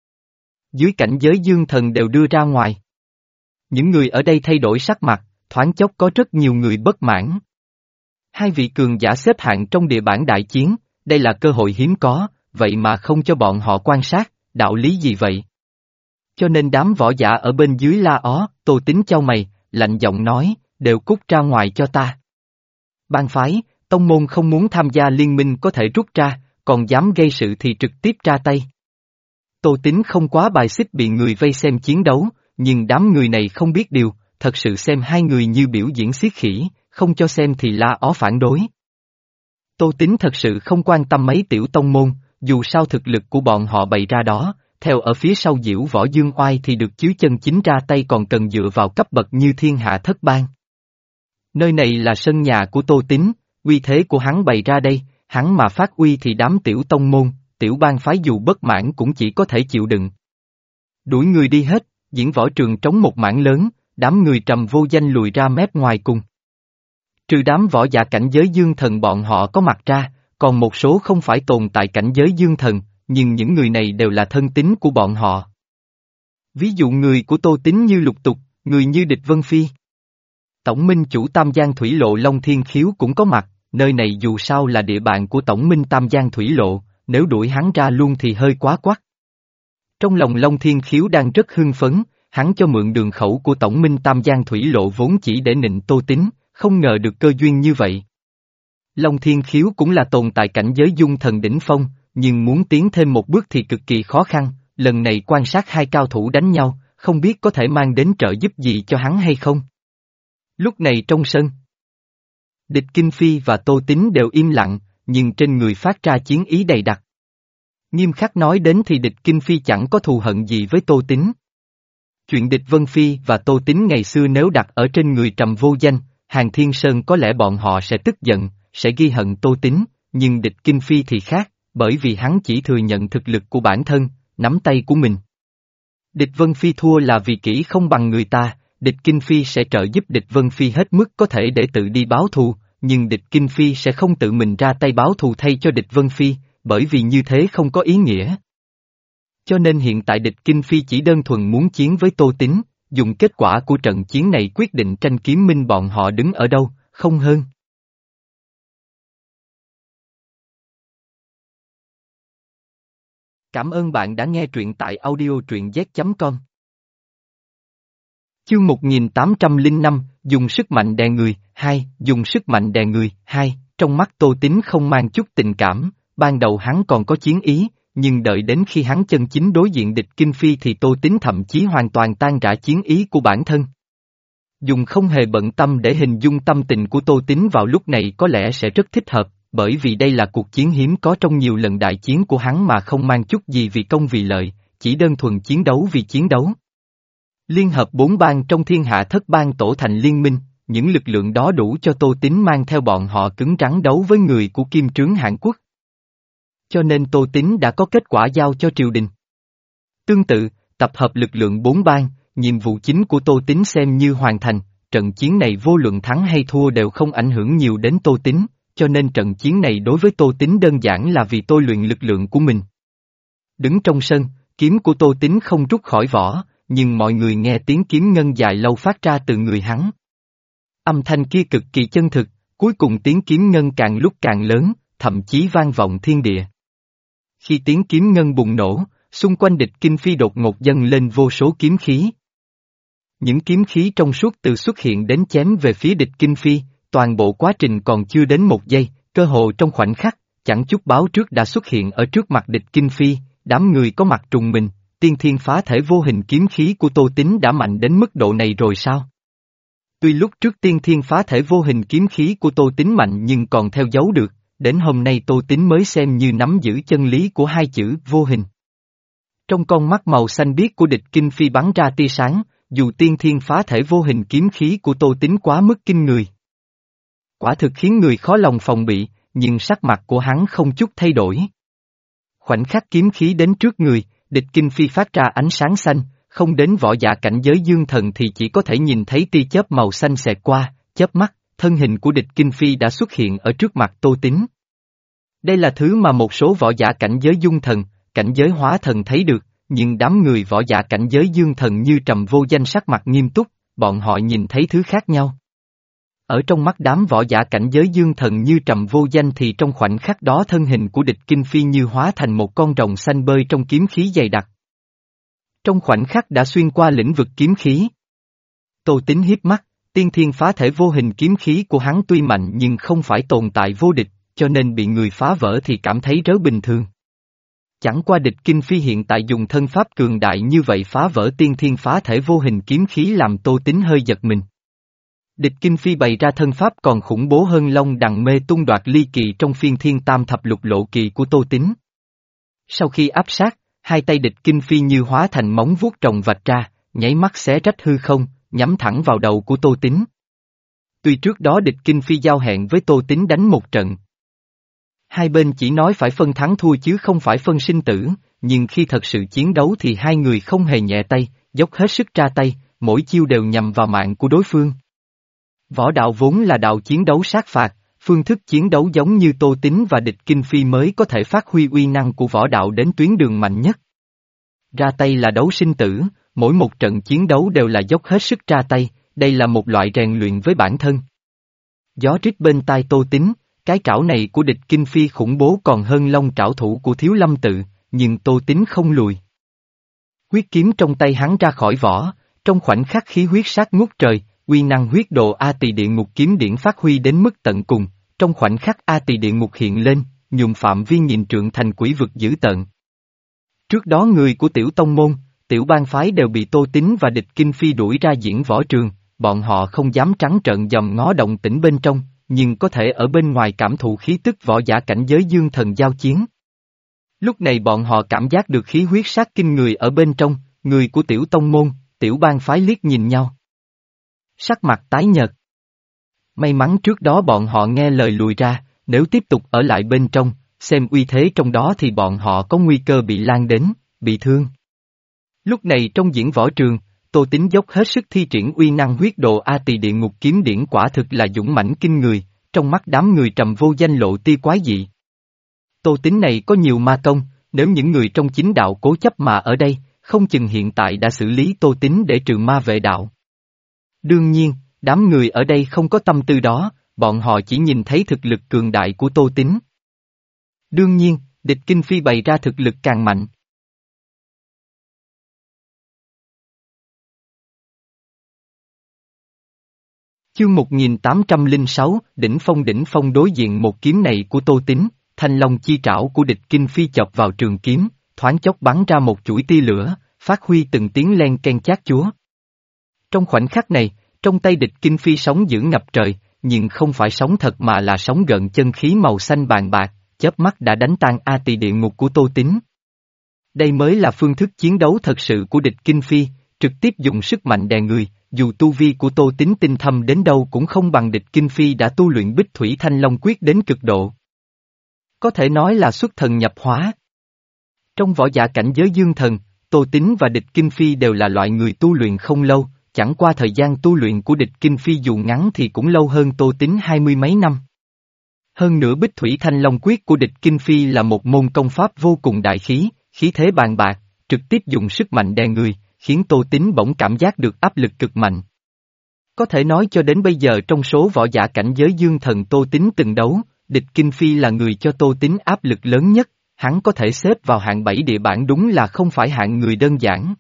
Dưới cảnh giới dương thần đều đưa ra ngoài. Những người ở đây thay đổi sắc mặt, thoáng chốc có rất nhiều người bất mãn. Hai vị cường giả xếp hạng trong địa bản đại chiến, đây là cơ hội hiếm có, vậy mà không cho bọn họ quan sát, đạo lý gì vậy? Cho nên đám võ giả ở bên dưới la ó, Tô Tín chau mày, lạnh giọng nói, đều cút ra ngoài cho ta. Bang phái, tông môn không muốn tham gia liên minh có thể rút ra, còn dám gây sự thì trực tiếp ra tay. Tô Tín không quá bài xích bị người vây xem chiến đấu, nhưng đám người này không biết điều, thật sự xem hai người như biểu diễn xiết khỉ, không cho xem thì la ó phản đối. Tô Tín thật sự không quan tâm mấy tiểu tông môn, dù sao thực lực của bọn họ bày ra đó, theo ở phía sau Diễu Võ Dương Oai thì được chứ chân chính ra tay còn cần dựa vào cấp bậc như thiên hạ thất bang. Nơi này là sân nhà của Tô Tín, uy thế của hắn bày ra đây, hắn mà phát uy thì đám tiểu tông môn, tiểu bang phái dù bất mãn cũng chỉ có thể chịu đựng. Đuổi người đi hết, diễn võ trường trống một mảng lớn, đám người trầm vô danh lùi ra mép ngoài cùng. Trừ đám võ giả cảnh giới dương thần bọn họ có mặt ra, còn một số không phải tồn tại cảnh giới dương thần, nhưng những người này đều là thân tín của bọn họ. Ví dụ người của Tô Tín như Lục Tục, người như Địch Vân Phi. Tổng minh chủ Tam Giang Thủy Lộ Long Thiên Khiếu cũng có mặt, nơi này dù sao là địa bàn của Tổng minh Tam Giang Thủy Lộ, nếu đuổi hắn ra luôn thì hơi quá quắt. Trong lòng Long Thiên Khiếu đang rất hưng phấn, hắn cho mượn đường khẩu của Tổng minh Tam Giang Thủy Lộ vốn chỉ để nịnh Tô Tín, không ngờ được cơ duyên như vậy. Long Thiên Khiếu cũng là tồn tại cảnh giới dung thần đỉnh phong, nhưng muốn tiến thêm một bước thì cực kỳ khó khăn, lần này quan sát hai cao thủ đánh nhau, không biết có thể mang đến trợ giúp gì cho hắn hay không. Lúc này trong sân, Địch Kinh Phi và Tô Tín đều im lặng, nhưng trên người phát ra chiến ý đầy đặc. Nghiêm khắc nói đến thì Địch Kinh Phi chẳng có thù hận gì với Tô Tín. Chuyện Địch Vân Phi và Tô Tín ngày xưa nếu đặt ở trên người Trầm Vô Danh, Hàn Thiên Sơn có lẽ bọn họ sẽ tức giận, sẽ ghi hận Tô Tín, nhưng Địch Kinh Phi thì khác, bởi vì hắn chỉ thừa nhận thực lực của bản thân, nắm tay của mình. Địch Vân Phi thua là vì kỹ không bằng người ta, Địch Kinh Phi sẽ trợ giúp Địch Vân Phi hết mức có thể để tự đi báo thù, nhưng Địch Kinh Phi sẽ không tự mình ra tay báo thù thay cho Địch Vân Phi, bởi vì như thế không có ý nghĩa. Cho nên hiện tại Địch Kinh Phi chỉ đơn thuần muốn chiến với Tô Tín, dùng kết quả của trận chiến này quyết định tranh kiếm minh bọn họ đứng ở đâu, không hơn. Cảm ơn bạn đã nghe truyện tại audio truyện z chấm com. Chương một nghìn tám trăm lẻ năm, dùng sức mạnh đè người, hai, dùng sức mạnh đè người, hai, trong mắt Tô Tín không mang chút tình cảm, ban đầu hắn còn có chiến ý, nhưng đợi đến khi hắn chân chính đối diện Địch Kinh Phi thì Tô Tín thậm chí hoàn toàn tan rã chiến ý của bản thân. Dùng không hề bận tâm để hình dung tâm tình của Tô Tín vào lúc này có lẽ sẽ rất thích hợp, bởi vì đây là cuộc chiến hiếm có trong nhiều lần đại chiến của hắn mà không mang chút gì vì công vì lợi, chỉ đơn thuần chiến đấu vì chiến đấu. Liên hợp bốn bang trong thiên hạ thất bang tổ thành liên minh, những lực lượng đó đủ cho Tô Tín mang theo bọn họ cứng rắn đấu với người của Kim Trướng Hàn Quốc. Cho nên Tô Tín đã có kết quả giao cho triều đình. Tương tự, tập hợp lực lượng bốn bang, nhiệm vụ chính của Tô Tín xem như hoàn thành, trận chiến này vô luận thắng hay thua đều không ảnh hưởng nhiều đến Tô Tín, cho nên trận chiến này đối với Tô Tín đơn giản là vì tôi luyện lực lượng của mình. Đứng trong sân, kiếm của Tô Tín không rút khỏi vỏ, nhưng mọi người nghe tiếng kiếm ngân dài lâu phát ra từ người hắn. Âm thanh kia cực kỳ chân thực, cuối cùng tiếng kiếm ngân càng lúc càng lớn, thậm chí vang vọng thiên địa. Khi tiếng kiếm ngân bùng nổ, xung quanh Địch Kinh Phi đột ngột dâng lên vô số kiếm khí. Những kiếm khí trong suốt từ xuất hiện đến chém về phía Địch Kinh Phi, toàn bộ quá trình còn chưa đến một giây, cơ hồ trong khoảnh khắc, chẳng chút báo trước đã xuất hiện ở trước mặt Địch Kinh Phi, đám người có mặt trùng mình, tiên thiên phá thể vô hình kiếm khí của Tô Tín đã mạnh đến mức độ này rồi sao? Tuy lúc trước tiên thiên phá thể vô hình kiếm khí của Tô Tín mạnh nhưng còn theo dấu được, đến hôm nay Tô Tín mới xem như nắm giữ chân lý của hai chữ vô hình. Trong con mắt màu xanh biếc của Địch Kinh Phi bắn ra tia sáng, dù tiên thiên phá thể vô hình kiếm khí của Tô Tín quá mức kinh người. Quả thực khiến người khó lòng phòng bị, nhưng sắc mặt của hắn không chút thay đổi. Khoảnh khắc kiếm khí đến trước người, Địch Kinh Phi phát ra ánh sáng xanh, không đến võ giả cảnh giới dương thần thì chỉ có thể nhìn thấy tia chớp màu xanh xẹt qua, chớp mắt, thân hình của Địch Kinh Phi đã xuất hiện ở trước mặt Tô Tín. Đây là thứ mà một số võ giả cảnh giới dung thần, cảnh giới hóa thần thấy được, nhưng đám người võ giả cảnh giới dương thần như Trầm Vô Danh sắc mặt nghiêm túc, bọn họ nhìn thấy thứ khác nhau. Ở trong mắt đám võ giả cảnh giới dương thần như Trầm Vô Danh thì trong khoảnh khắc đó thân hình của Địch Kinh Phi như hóa thành một con rồng xanh bơi trong kiếm khí dày đặc. Trong khoảnh khắc đã xuyên qua lĩnh vực kiếm khí. Tô Tín hiếp mắt, tiên thiên phá thể vô hình kiếm khí của hắn tuy mạnh nhưng không phải tồn tại vô địch, cho nên bị người phá vỡ thì cảm thấy rất bình thường. Chẳng qua Địch Kinh Phi hiện tại dùng thân pháp cường đại như vậy phá vỡ tiên thiên phá thể vô hình kiếm khí làm Tô Tín hơi giật mình. Địch Kinh Phi bày ra thân pháp còn khủng bố hơn Long Đằng Mê Tung Đoạt Ly Kỳ trong phiên thiên tam thập lục lộ kỳ của Tô Tín. Sau khi áp sát, hai tay Địch Kinh Phi như hóa thành móng vuốt rồng vạch ra, nháy mắt xé rách hư không, nhắm thẳng vào đầu của Tô Tín. Tuy trước đó Địch Kinh Phi giao hẹn với Tô Tín đánh một trận. Hai bên chỉ nói phải phân thắng thua chứ không phải phân sinh tử, nhưng khi thật sự chiến đấu thì hai người không hề nhẹ tay, dốc hết sức ra tay, mỗi chiêu đều nhằm vào mạng của đối phương. Võ đạo vốn là đạo chiến đấu sát phạt, phương thức chiến đấu giống như Tô Tín và Địch Kinh Phi mới có thể phát huy uy năng của võ đạo đến tuyến đường mạnh nhất. Ra tay là đấu sinh tử, mỗi một trận chiến đấu đều là dốc hết sức ra tay, đây là một loại rèn luyện với bản thân. Gió rít bên tai Tô Tín, cái trảo này của Địch Kinh Phi khủng bố còn hơn long trảo thủ của Thiếu Lâm Tự, nhưng Tô Tín không lùi. Huyết kiếm trong tay hắn ra khỏi vỏ, trong khoảnh khắc khí huyết sát ngút trời, uy năng huyết đồ A Tỳ Địa Ngục kiếm điển phát huy đến mức tận cùng, trong khoảnh khắc A Tỳ Địa Ngục hiện lên, nhuộm phạm vi nghìn trượng thành quỷ vực dữ tợn. Trước đó người của Tiểu Tông Môn, Tiểu Bang Phái đều bị Tô Tín và Địch Kinh Phi đuổi ra diễn võ trường, bọn họ không dám trắng trợn dòm ngó động tĩnh bên trong, nhưng có thể ở bên ngoài cảm thụ khí tức võ giả cảnh giới dương thần giao chiến. Lúc này bọn họ cảm giác được khí huyết sát kinh người ở bên trong, người của tiểu tông môn, tiểu bang phái liếc nhìn nhau. Sắc mặt tái nhợt. May mắn trước đó bọn họ nghe lời lùi ra, nếu tiếp tục ở lại bên trong, xem uy thế trong đó thì bọn họ có nguy cơ bị lan đến, bị thương. Lúc này trong diễn võ trường, Tô Tín dốc hết sức thi triển uy năng huyết độ A Tỳ địa ngục kiếm điển quả thực là dũng mãnh kinh người, trong mắt đám người trầm vô danh lộ tia quái dị. Tô Tín này có nhiều ma công, nếu những người trong chính đạo cố chấp mà ở đây, không chừng hiện tại đã xử lý Tô Tín để trừ ma vệ đạo. Đương nhiên, đám người ở đây không có tâm tư đó, bọn họ chỉ nhìn thấy thực lực cường đại của Tô Tín. Đương nhiên, địch Kinh Phi bày ra thực lực càng mạnh. Chương một nghìn tám trăm lẻ sáu, đỉnh phong đỉnh phong đối diện một kiếm này của Tô Tín, thanh long chi trảo của địch Kinh Phi chọc vào trường kiếm, thoáng chốc bắn ra một chuỗi tia lửa, phát huy từng tiếng len ken chát chúa. Trong khoảnh khắc này, trong tay địch Kinh Phi sóng dữ ngập trời, nhưng không phải sóng thật mà là sóng gợn chân khí màu xanh bàn bạc, chớp mắt đã đánh tan A Tỳ địa ngục của Tô Tín. Đây mới là phương thức chiến đấu thật sự của địch Kinh Phi, trực tiếp dùng sức mạnh đè người, dù tu vi của Tô Tín tinh thâm đến đâu cũng không bằng địch Kinh Phi đã tu luyện Bích Thủy Thanh Long Quyết đến cực độ. Có thể nói là xuất thần nhập hóa. Trong võ giả cảnh giới dương thần, Tô Tín và địch Kinh Phi đều là loại người tu luyện không lâu, chẳng qua thời gian tu luyện của địch Kinh Phi dù ngắn thì cũng lâu hơn Tô Tín hai mươi mấy năm. Hơn nữa Bích Thủy Thanh Long Quyết của địch Kinh Phi là một môn công pháp vô cùng đại khí, khí thế bàn bạc, trực tiếp dùng sức mạnh đè người, khiến Tô Tín bỗng cảm giác được áp lực cực mạnh. Có thể nói cho đến bây giờ trong số võ giả cảnh giới dương thần Tô Tín từng đấu, địch Kinh Phi là người cho Tô Tín áp lực lớn nhất, hắn có thể xếp vào hạng bảy địa bảng đúng là không phải hạng người đơn giản.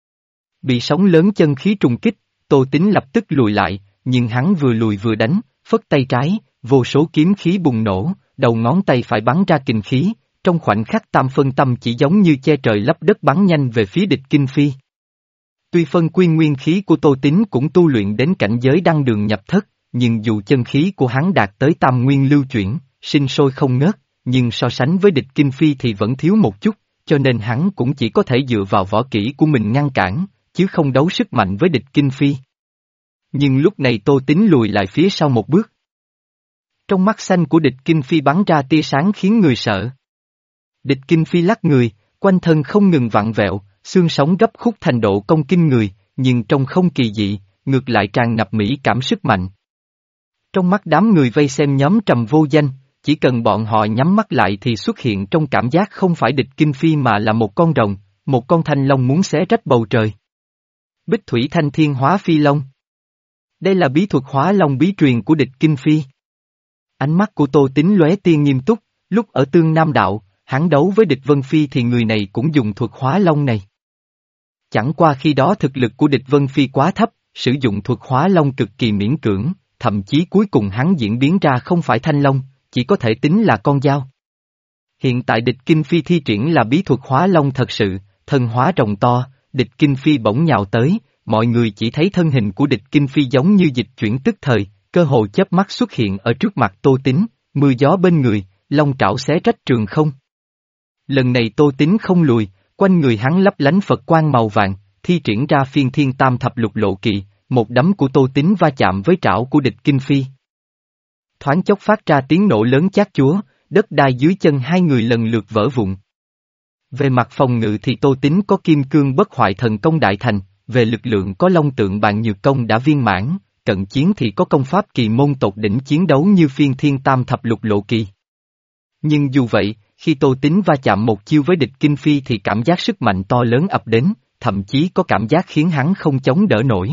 Bị sóng lớn chân khí trùng kích, Tô Tín lập tức lùi lại, nhưng hắn vừa lùi vừa đánh, phất tay trái, vô số kiếm khí bùng nổ, đầu ngón tay phải bắn ra kình khí, trong khoảnh khắc tam phân tâm chỉ giống như che trời lấp đất bắn nhanh về phía địch Kinh Phi. Tuy phân quy nguyên khí của Tô Tín cũng tu luyện đến cảnh giới đăng đường nhập thất, nhưng dù chân khí của hắn đạt tới tam nguyên lưu chuyển, sinh sôi không ngớt, nhưng so sánh với địch Kinh Phi thì vẫn thiếu một chút, cho nên hắn cũng chỉ có thể dựa vào võ kỹ của mình ngăn cản, chứ không đấu sức mạnh với địch Kinh Phi. Nhưng lúc này Tô Tín lùi lại phía sau một bước. Trong mắt xanh của địch Kinh Phi bắn ra tia sáng khiến người sợ. Địch Kinh Phi lắc người, quanh thân không ngừng vặn vẹo, xương sống gấp khúc thành độ công kinh người, nhưng trông không kỳ dị, ngược lại tràn ngập mỹ cảm sức mạnh. Trong mắt đám người vây xem nhóm trầm vô danh, chỉ cần bọn họ nhắm mắt lại thì xuất hiện trong cảm giác không phải địch Kinh Phi mà là một con rồng, một con thanh long muốn xé rách bầu trời. Bích Thủy Thanh Thiên Hóa Phi Long. Đây là bí thuật hóa long bí truyền của địch Kinh Phi. Ánh mắt của Tô Tín lóe tia nghiêm túc, lúc ở Tương Nam Đạo, hắn đấu với địch Vân Phi thì người này cũng dùng thuật hóa long này. Chẳng qua khi đó thực lực của địch Vân Phi quá thấp, sử dụng thuật hóa long cực kỳ miễn cưỡng, thậm chí cuối cùng hắn diễn biến ra không phải thanh long, chỉ có thể tính là con dao. Hiện tại địch Kinh Phi thi triển là bí thuật hóa long thật sự, thân hóa rồng to, địch Kinh Phi bỗng nhào tới, mọi người chỉ thấy thân hình của địch Kinh Phi giống như dịch chuyển tức thời, cơ hồ chớp mắt xuất hiện ở trước mặt Tô Tín, mưa gió bên người, long trảo xé rách trường không. Lần này Tô Tín không lùi, quanh người hắn lấp lánh Phật quang màu vàng, thi triển ra phiên thiên tam thập lục lộ kỵ, một đấm của Tô Tín va chạm với trảo của địch Kinh Phi. Thoáng chốc phát ra tiếng nổ lớn chát chúa, đất đai dưới chân hai người lần lượt vỡ vụn. Về mặt phòng ngự thì Tô Tín có kim cương bất hoại thần công đại thành, về lực lượng có long tượng bàn nhược công đã viên mãn, cận chiến thì có công pháp kỳ môn tột đỉnh chiến đấu như phiên thiên tam thập lục lộ kỳ. Nhưng dù vậy, khi Tô Tín va chạm một chiêu với địch Kinh Phi thì cảm giác sức mạnh to lớn ập đến, thậm chí có cảm giác khiến hắn không chống đỡ nổi.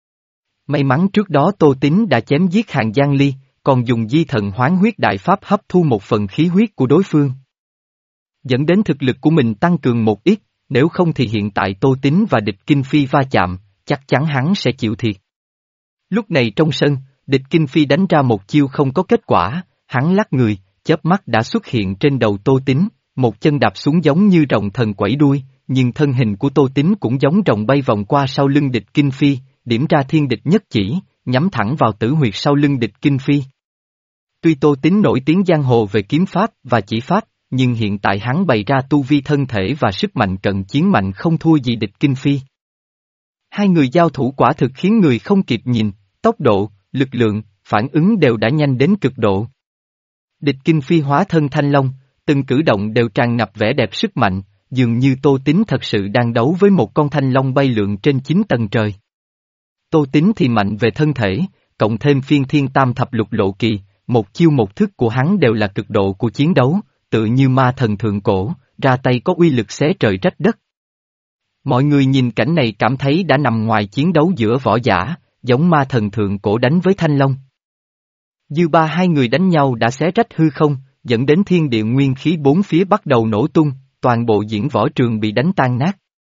May mắn trước đó Tô Tín đã chém giết Hàng Giang Ly, còn dùng di thần hoán huyết đại pháp hấp thu một phần khí huyết của đối phương. Dẫn đến thực lực của mình tăng cường một ít, nếu không thì hiện tại Tô Tín và địch Kinh Phi va chạm, chắc chắn hắn sẽ chịu thiệt. Lúc này trong sân, địch Kinh Phi đánh ra một chiêu không có kết quả, hắn lắc người, chớp mắt đã xuất hiện trên đầu Tô Tín, một chân đạp xuống giống như rồng thần quẩy đuôi, nhưng thân hình của Tô Tín cũng giống rồng bay vòng qua sau lưng địch Kinh Phi, điểm ra thiên địch nhất chỉ, nhắm thẳng vào tử huyệt sau lưng địch Kinh Phi. Tuy Tô Tín nổi tiếng giang hồ về kiếm pháp và chỉ pháp, nhưng hiện tại hắn bày ra tu vi thân thể và sức mạnh cận chiến mạnh không thua gì địch Kinh Phi. Hai người giao thủ quả thực khiến người không kịp nhìn, tốc độ, lực lượng, phản ứng đều đã nhanh đến cực độ. Địch Kinh Phi hóa thân thanh long, từng cử động đều tràn ngập vẻ đẹp sức mạnh, dường như Tô Tín thật sự đang đấu với một con thanh long bay lượn trên chín tầng trời. Tô Tín thì mạnh về thân thể, cộng thêm phiên thiên tam thập lục lộ kỳ, một chiêu một thức của hắn đều là cực độ của chiến đấu, tự như ma thần thượng cổ, ra tay có uy lực xé trời rách đất. Mọi người nhìn cảnh này cảm thấy đã nằm ngoài chiến đấu giữa võ giả, giống ma thần thượng cổ đánh với thanh long. Dư ba hai người đánh nhau đã xé rách hư không, dẫn đến thiên địa nguyên khí bốn phía bắt đầu nổ tung, toàn bộ diễn võ trường bị đánh tan nát.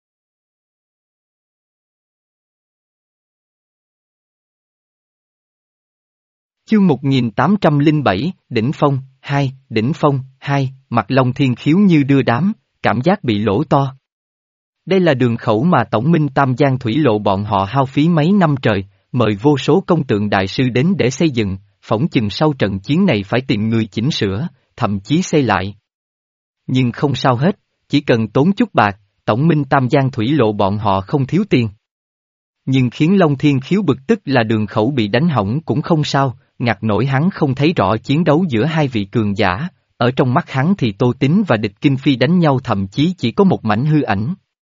Chương một nghìn tám trăm lẻ bảy, Đỉnh Phong, hai, Đỉnh Phong, hai, mặt Long Thiên Khiếu như đưa đám, cảm giác bị lỗ to. Đây là đường khẩu mà Tổng Minh Tam Giang Thủy Lộ bọn họ hao phí mấy năm trời, mời vô số công tượng đại sư đến để xây dựng, phỏng chừng sau trận chiến này phải tìm người chỉnh sửa, thậm chí xây lại. Nhưng không sao hết, chỉ cần tốn chút bạc, Tổng Minh Tam Giang Thủy Lộ bọn họ không thiếu tiền. Nhưng khiến Long Thiên Khiếu bực tức là đường khẩu bị đánh hỏng cũng không sao, ngặt nổi hắn không thấy rõ chiến đấu giữa hai vị cường giả, ở trong mắt hắn thì Tô Tín và địch Kinh Phi đánh nhau thậm chí chỉ có một mảnh hư ảnh.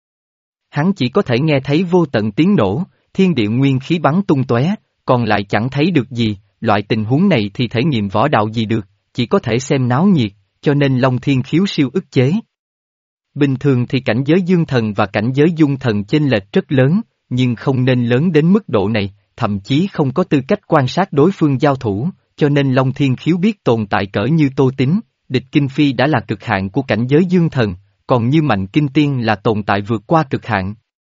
Hắn chỉ có thể nghe thấy vô tận tiếng nổ, thiên địa nguyên khí bắn tung tóe, còn lại chẳng thấy được gì, loại tình huống này thì thể nghiệm võ đạo gì được, chỉ có thể xem náo nhiệt, cho nên Long Thiên Khiếu siêu ức chế. Bình thường thì cảnh giới dương thần và cảnh giới dung thần chênh lệch rất lớn, nhưng không nên lớn đến mức độ này, thậm chí không có tư cách quan sát đối phương giao thủ, cho nên Long Thiên Khiếu biết tồn tại cỡ như Tô Tín, địch Kinh Phi đã là cực hạn của cảnh giới dương thần, còn như Mạnh Kinh Tiên là tồn tại vượt qua cực hạn.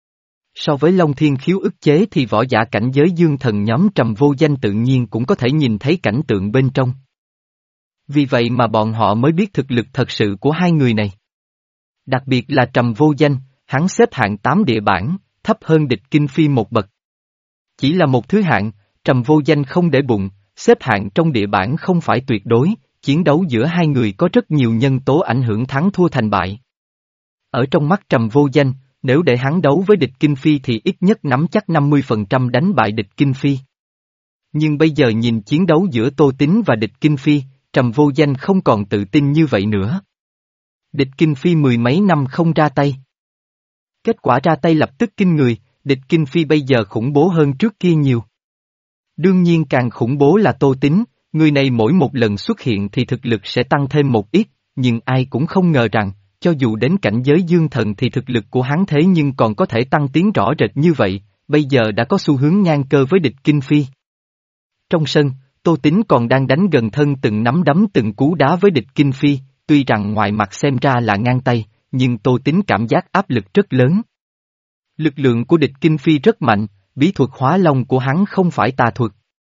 So với Long Thiên Khiếu ức chế thì võ giả cảnh giới dương thần nhóm Trầm Vô Danh tự nhiên cũng có thể nhìn thấy cảnh tượng bên trong. Vì vậy mà bọn họ mới biết thực lực thật sự của hai người này. Đặc biệt là Trầm Vô Danh, hắn xếp hạng tám địa bảng, thấp hơn địch Kinh Phi một bậc. Chỉ là một thứ hạng, Trầm Vô Danh không để bụng, xếp hạng trong địa bảng không phải tuyệt đối, chiến đấu giữa hai người có rất nhiều nhân tố ảnh hưởng thắng thua thành bại. Ở trong mắt Trầm Vô Danh, nếu để hắn đấu với địch Kinh Phi thì ít nhất nắm chắc năm mươi phần trăm đánh bại địch Kinh Phi. Nhưng bây giờ nhìn chiến đấu giữa Tô Tín và địch Kinh Phi, Trầm Vô Danh không còn tự tin như vậy nữa. Địch Kinh Phi mười mấy năm không ra tay. Kết quả ra tay lập tức kinh người, địch Kinh Phi bây giờ khủng bố hơn trước kia nhiều. Đương nhiên càng khủng bố là Tô Tín, người này mỗi một lần xuất hiện thì thực lực sẽ tăng thêm một ít, nhưng ai cũng không ngờ rằng, cho dù đến cảnh giới dương thần thì thực lực của hắn thế nhưng còn có thể tăng tiến rõ rệt như vậy, bây giờ đã có xu hướng ngang cơ với địch Kinh Phi. Trong sân, Tô Tín còn đang đánh gần thân từng nắm đấm từng cú đá với địch Kinh Phi, tuy rằng ngoài mặt xem ra là ngang tay, nhưng Tô Tín cảm giác áp lực rất lớn. Lực lượng của địch Kinh Phi rất mạnh, bí thuật hóa long của hắn không phải tà thuật,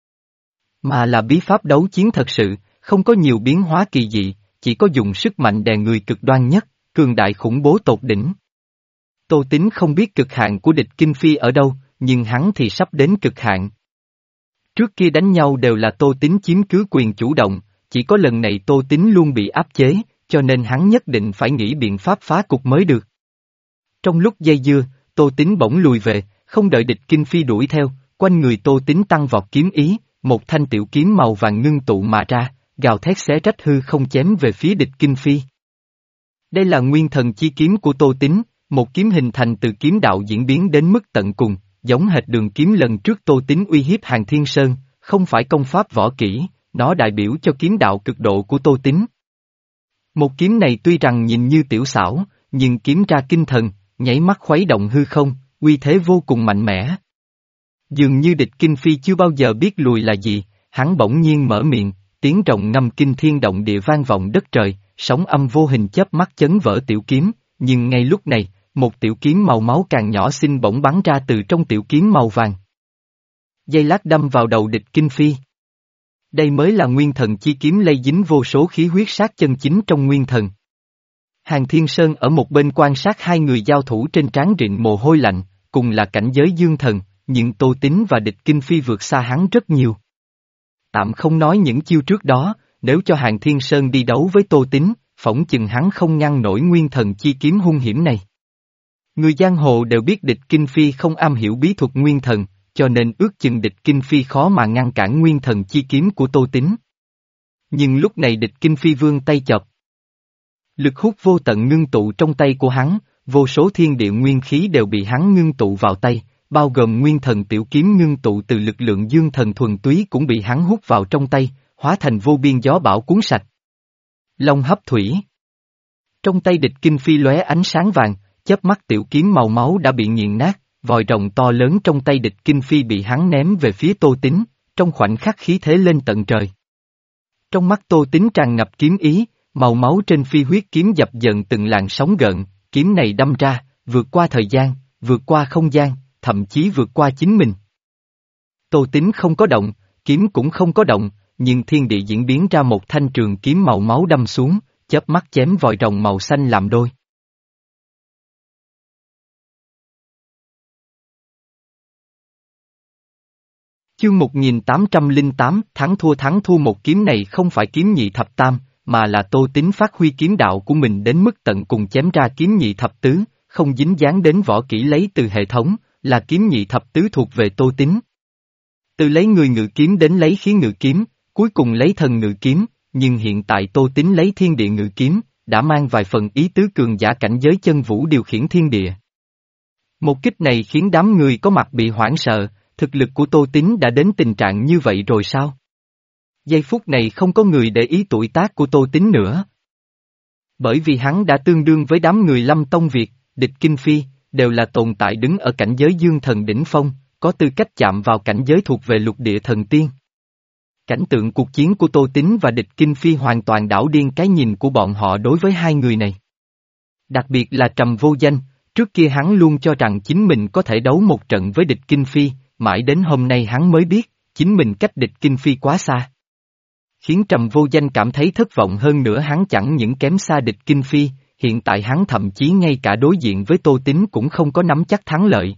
mà là bí pháp đấu chiến thật sự, không có nhiều biến hóa kỳ dị, chỉ có dùng sức mạnh đè người cực đoan nhất, cường đại khủng bố tột đỉnh. Tô Tín không biết cực hạn của địch Kinh Phi ở đâu, nhưng hắn thì sắp đến cực hạn. Trước kia đánh nhau đều là Tô Tín chiếm cứ quyền chủ động, chỉ có lần này Tô Tín luôn bị áp chế, cho nên hắn nhất định phải nghĩ biện pháp phá cục mới được. Trong lúc dây dưa, Tô Tín bỗng lùi về, không đợi địch Kinh Phi đuổi theo, quanh người Tô Tín tăng vọt kiếm ý, một thanh tiểu kiếm màu vàng ngưng tụ mà ra, gào thét xé rách hư không chém về phía địch Kinh Phi. Đây là nguyên thần chi kiếm của Tô Tín, một kiếm hình thành từ kiếm đạo diễn biến đến mức tận cùng, giống hệt đường kiếm lần trước Tô Tín uy hiếp Hàng Thiên Sơn, không phải công pháp võ kỹ, nó đại biểu cho kiếm đạo cực độ của Tô Tín. Một kiếm này tuy rằng nhìn như tiểu xảo, nhưng kiếm ra kinh thần, nháy mắt khuấy động hư không, uy thế vô cùng mạnh mẽ. Dường như địch Kinh Phi chưa bao giờ biết lùi là gì, hắn bỗng nhiên mở miệng, tiếng rồng ngâm kinh thiên động địa vang vọng đất trời, sóng âm vô hình chớp mắt chấn vỡ tiểu kiếm, nhưng ngay lúc này, một tiểu kiếm màu máu càng nhỏ xinh bỗng bắn ra từ trong tiểu kiếm màu vàng. Dây lát đâm vào đầu địch Kinh Phi. Đây mới là nguyên thần chi kiếm lây dính vô số khí huyết sát chân chính trong nguyên thần. Hàng Thiên Sơn ở một bên quan sát hai người giao thủ trên trán rịn mồ hôi lạnh, cùng là cảnh giới dương thần, nhưng Tô Tín và địch Kinh Phi vượt xa hắn rất nhiều. Tạm không nói những chiêu trước đó, nếu cho Hàn Thiên Sơn đi đấu với Tô Tín, phỏng chừng hắn không ngăn nổi nguyên thần chi kiếm hung hiểm này. Người giang hồ đều biết địch Kinh Phi không am hiểu bí thuật nguyên thần, cho nên ước chừng địch Kinh Phi khó mà ngăn cản nguyên thần chi kiếm của Tô Tín. Nhưng lúc này địch Kinh Phi vươn tay chộp. Lực hút vô tận ngưng tụ trong tay của hắn, vô số thiên địa nguyên khí đều bị hắn ngưng tụ vào tay, bao gồm nguyên thần tiểu kiếm ngưng tụ từ lực lượng dương thần thuần túy cũng bị hắn hút vào trong tay, hóa thành vô biên gió bão cuốn sạch. Long hấp thủy. Trong tay địch Kinh Phi lóe ánh sáng vàng, chớp mắt tiểu kiếm màu máu đã bị nghiền nát, vòi rồng to lớn trong tay địch Kinh Phi bị hắn ném về phía Tô Tín, trong khoảnh khắc khí thế lên tận trời. Trong mắt Tô Tín tràn ngập kiếm ý, màu máu trên phi huyết kiếm dập dần từng làn sóng gợn, kiếm này đâm ra, vượt qua thời gian, vượt qua không gian, thậm chí vượt qua chính mình. Tô Tín không có động, kiếm cũng không có động, nhưng thiên địa diễn biến ra một thanh trường kiếm màu máu đâm xuống, chớp mắt chém vòi rồng màu xanh làm đôi. Chương một nghìn tám trăm lẻ tám, thắng thua thắng thua một kiếm này không phải kiếm nhị thập tam, mà là Tô Tín phát huy kiếm đạo của mình đến mức tận cùng chém ra kiếm nhị thập tứ, không dính dáng đến võ kỹ lấy từ hệ thống, là kiếm nhị thập tứ thuộc về Tô Tín. Từ lấy người ngự kiếm đến lấy khí ngự kiếm, cuối cùng lấy thần ngự kiếm, nhưng hiện tại Tô Tín lấy thiên địa ngự kiếm, đã mang vài phần ý tứ cường giả cảnh giới chân vũ điều khiển thiên địa. Một kích này khiến đám người có mặt bị hoảng sợ, thực lực của Tô Tín đã đến tình trạng như vậy rồi sao? Giây phút này không có người để ý tuổi tác của Tô Tín nữa. Bởi vì hắn đã tương đương với đám người Lâm Tông Việt, địch Kinh Phi, đều là tồn tại đứng ở cảnh giới dương thần đỉnh phong, có tư cách chạm vào cảnh giới thuộc về lục địa thần tiên. Cảnh tượng cuộc chiến của Tô Tín và địch Kinh Phi hoàn toàn đảo điên cái nhìn của bọn họ đối với hai người này. Đặc biệt là Trầm Vô Danh, trước kia hắn luôn cho rằng chính mình có thể đấu một trận với địch Kinh Phi, mãi đến hôm nay hắn mới biết, chính mình cách địch Kinh Phi quá xa. Khiến Trầm Vô Danh cảm thấy thất vọng hơn nữa, hắn chẳng những kém xa địch Kinh Phi, hiện tại hắn thậm chí ngay cả đối diện với Tô Tín cũng không có nắm chắc thắng lợi.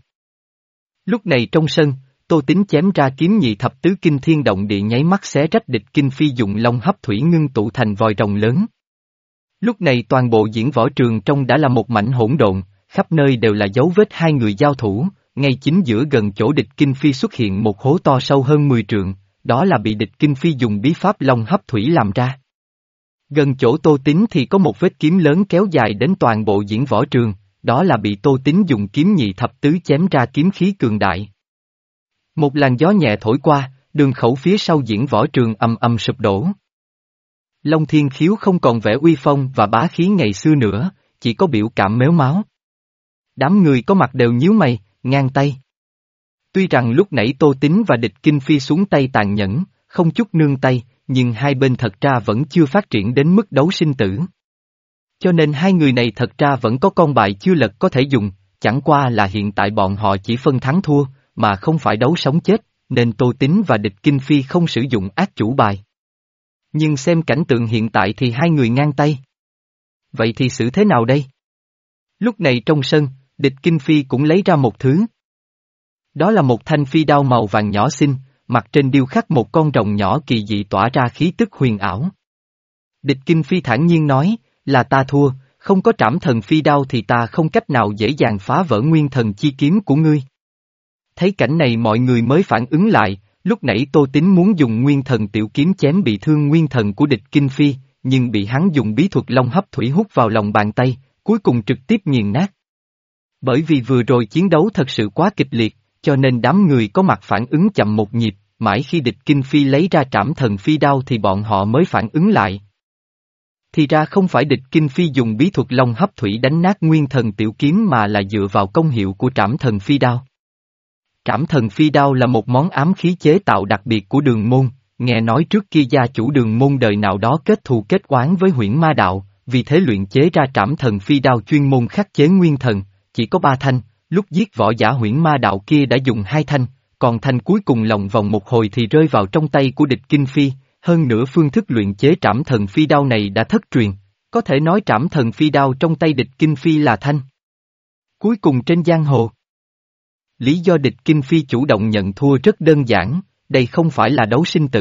Lúc này trong sân, Tô Tín chém ra kiếm nhị thập tứ kinh thiên động địa nháy mắt xé rách địch Kinh Phi dùng long hấp thủy ngưng tụ thành vòi rồng lớn. Lúc này toàn bộ diễn võ trường trong đã là một mảnh hỗn độn, khắp nơi đều là dấu vết hai người giao thủ, ngay chính giữa gần chỗ địch Kinh Phi xuất hiện một hố to sâu hơn mười trượng, đó là bị địch Kinh Phi dùng bí pháp long hấp thủy làm ra. Gần chỗ Tô Tín thì có một vết kiếm lớn kéo dài đến toàn bộ diễn võ trường, đó là bị Tô Tín dùng kiếm nhị thập tứ chém ra kiếm khí cường đại. Một làn gió nhẹ thổi qua, đường khẩu phía sau diễn võ trường ầm ầm sụp đổ. Long Thiên Khiếu không còn vẻ uy phong và bá khí ngày xưa nữa, chỉ có biểu cảm mếu máo. Đám người có mặt đều nhíu mày, ngang tay. Tuy rằng lúc nãy Tô Tín và địch Kinh Phi xuống tay tàn nhẫn, không chút nương tay, nhưng hai bên thật ra vẫn chưa phát triển đến mức đấu sinh tử. Cho nên hai người này thật ra vẫn có con bài chưa lật có thể dùng, chẳng qua là hiện tại bọn họ chỉ phân thắng thua, mà không phải đấu sống chết, nên Tô Tín và địch Kinh Phi không sử dụng ác chủ bài. Nhưng xem cảnh tượng hiện tại thì hai người ngang tay. Vậy thì xử thế nào đây? Lúc này trong sân, địch Kinh Phi cũng lấy ra một thứ. Đó là một thanh phi đao màu vàng nhỏ xinh, mặt trên điêu khắc một con rồng nhỏ kỳ dị tỏa ra khí tức huyền ảo. Địch Kinh Phi thản nhiên nói, là ta thua, không có trảm thần phi đao thì ta không cách nào dễ dàng phá vỡ nguyên thần chi kiếm của ngươi. Thấy cảnh này mọi người mới phản ứng lại, lúc nãy Tô Tín muốn dùng nguyên thần tiểu kiếm chém bị thương nguyên thần của địch Kinh Phi, nhưng bị hắn dùng bí thuật long hấp thủy hút vào lòng bàn tay, cuối cùng trực tiếp nghiền nát. Bởi vì vừa rồi chiến đấu thật sự quá kịch liệt, cho nên đám người có mặt phản ứng chậm một nhịp, mãi khi địch Kinh Phi lấy ra trảm thần phi đao thì bọn họ mới phản ứng lại. Thì ra không phải địch Kinh Phi dùng bí thuật long hấp thủy đánh nát nguyên thần tiểu kiếm mà là dựa vào công hiệu của trảm thần phi đao. Trảm thần phi đao là một món ám khí chế tạo đặc biệt của Đường Môn, nghe nói trước kia gia chủ Đường Môn đời nào đó kết thù kết oán với Huyễn Ma Đạo, vì thế luyện chế ra trảm thần phi đao chuyên môn khắc chế nguyên thần, chỉ có ba thanh, lúc giết võ giả Huyễn Ma Đạo kia đã dùng hai thanh, còn thanh cuối cùng lòng vòng một hồi thì rơi vào trong tay của địch Kinh Phi, hơn nữa phương thức luyện chế trảm thần phi đao này đã thất truyền, có thể nói trảm thần phi đao trong tay địch Kinh Phi là thanh cuối cùng trên giang hồ. Lý do địch Kinh Phi chủ động nhận thua rất đơn giản, đây không phải là đấu sinh tử,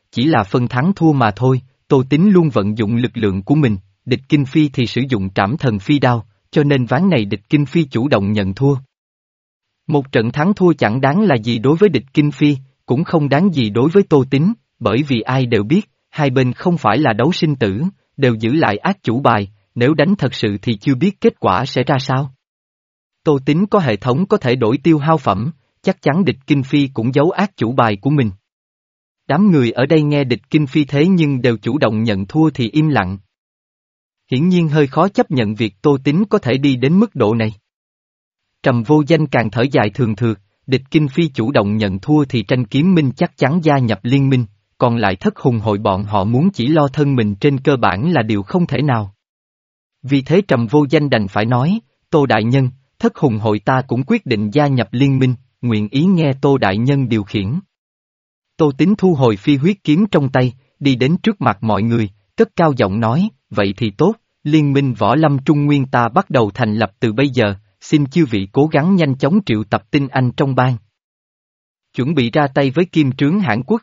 chỉ là phân thắng thua mà thôi. Tô Tín luôn vận dụng lực lượng của mình, địch Kinh Phi thì sử dụng trảm thần phi đao, cho nên ván này địch Kinh Phi chủ động nhận thua. Một trận thắng thua chẳng đáng là gì đối với địch Kinh Phi, cũng không đáng gì đối với Tô Tín, bởi vì ai đều biết, hai bên không phải là đấu sinh tử, đều giữ lại ác chủ bài, nếu đánh thật sự thì chưa biết kết quả sẽ ra sao. Tô Tín có hệ thống có thể đổi tiêu hao phẩm, chắc chắn địch Kinh Phi cũng giấu ác chủ bài của mình. Đám người ở đây nghe địch Kinh Phi thế nhưng đều chủ động nhận thua thì im lặng. Hiển nhiên hơi khó chấp nhận việc Tô Tín có thể đi đến mức độ này. Trầm Vô Danh càng thở dài thường thượt, địch Kinh Phi chủ động nhận thua thì Tranh Kiếm Minh chắc chắn gia nhập liên minh, còn lại Thất Hùng hội bọn họ muốn chỉ lo thân mình trên cơ bản là điều không thể nào. Vì thế Trầm Vô Danh đành phải nói, Tô Đại Nhân, Thất Hùng hội ta cũng quyết định gia nhập liên minh, nguyện ý nghe Tô Đại Nhân điều khiển. Tô Tín thu hồi phi huyết kiếm trong tay, đi đến trước mặt mọi người, cất cao giọng nói, vậy thì tốt, liên minh võ lâm Trung Nguyên ta bắt đầu thành lập từ bây giờ, xin chư vị cố gắng nhanh chóng triệu tập tinh anh trong bang. Chuẩn bị ra tay với Kim Trướng Hãn Quốc.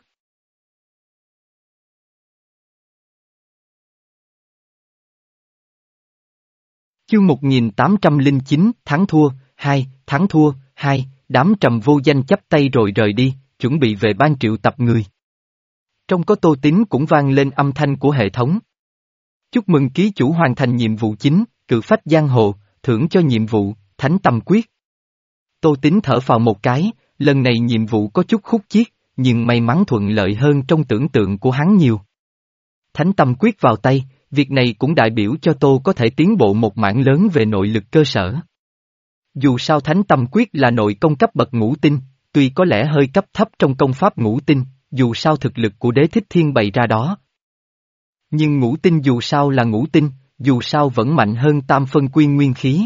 Chương một nghìn tám trăm lẻ chín, thắng thua, hai, thắng thua, hai, đám Trầm Vô Danh chắp tay rồi rời đi, chuẩn bị về ban triệu tập người. Trong có Tô Tín cũng vang lên âm thanh của hệ thống. Chúc mừng ký chủ hoàn thành nhiệm vụ chính, cự phách giang hồ, thưởng cho nhiệm vụ, Thánh Tâm Quyết. Tô Tín thở phào một cái, lần này nhiệm vụ có chút khúc chiết, nhưng may mắn thuận lợi hơn trong tưởng tượng của hắn nhiều. Thánh Tâm Quyết vào tay, việc này cũng đại biểu cho Tô có thể tiến bộ một mảng lớn về nội lực cơ sở. Dù sao Thánh Tâm Quyết là nội công cấp bậc ngũ tinh, tuy có lẽ hơi cấp thấp trong công pháp ngũ tinh, dù sao thực lực của Đế Thích Thiên bày ra đó. Nhưng ngũ tinh dù sao là ngũ tinh, dù sao vẫn mạnh hơn tam phân quy nguyên khí.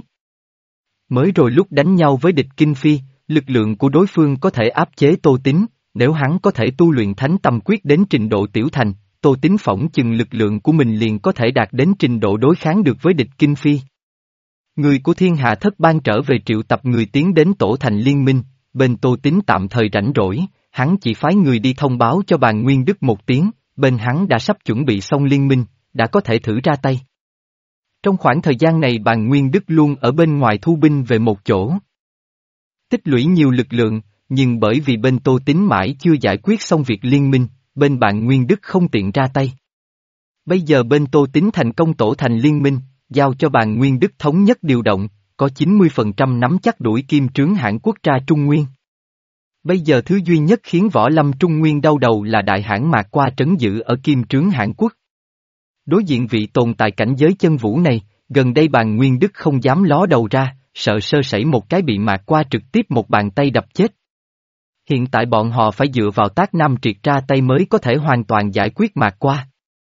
Mới rồi lúc đánh nhau với địch Kinh Phi, lực lượng của đối phương có thể áp chế Tô Tín, nếu hắn có thể tu luyện Thánh Tâm Quyết đến trình độ tiểu thành, Tô Tín phỏng chừng lực lượng của mình liền có thể đạt đến trình độ đối kháng được với địch Kinh Phi. Người của Thiên Hạ Thất Bang trở về triệu tập người tiến đến tổ thành liên minh, bên Tô Tín tạm thời rảnh rỗi, hắn chỉ phái người đi thông báo cho Bàn Nguyên Đức một tiếng, bên hắn đã sắp chuẩn bị xong liên minh, đã có thể thử ra tay. Trong khoảng thời gian này Bàn Nguyên Đức luôn ở bên ngoài thu binh về một chỗ. Tích lũy nhiều lực lượng, nhưng bởi vì bên Tô Tín mãi chưa giải quyết xong việc liên minh, bên Bàn Nguyên Đức không tiện ra tay. Bây giờ bên Tô Tín thành công tổ thành liên minh, giao cho Bàn Nguyên Đức thống nhất điều động, có chín mươi phần trăm nắm chắc đuổi Kim Trướng Hãn Quốc ra Trung Nguyên. Bây giờ thứ duy nhất khiến võ lâm Trung Nguyên đau đầu là đại hãn Mạc Qua trấn giữ ở Kim Trướng Hãn Quốc. Đối diện vị tồn tại cảnh giới chân vũ này, gần đây Bàn Nguyên Đức không dám ló đầu ra, sợ sơ sẩy một cái bị Mạc Qua trực tiếp một bàn tay đập chết. Hiện tại bọn họ phải dựa vào Tác Nam Triệt ra tay mới có thể hoàn toàn giải quyết Mạc Qua.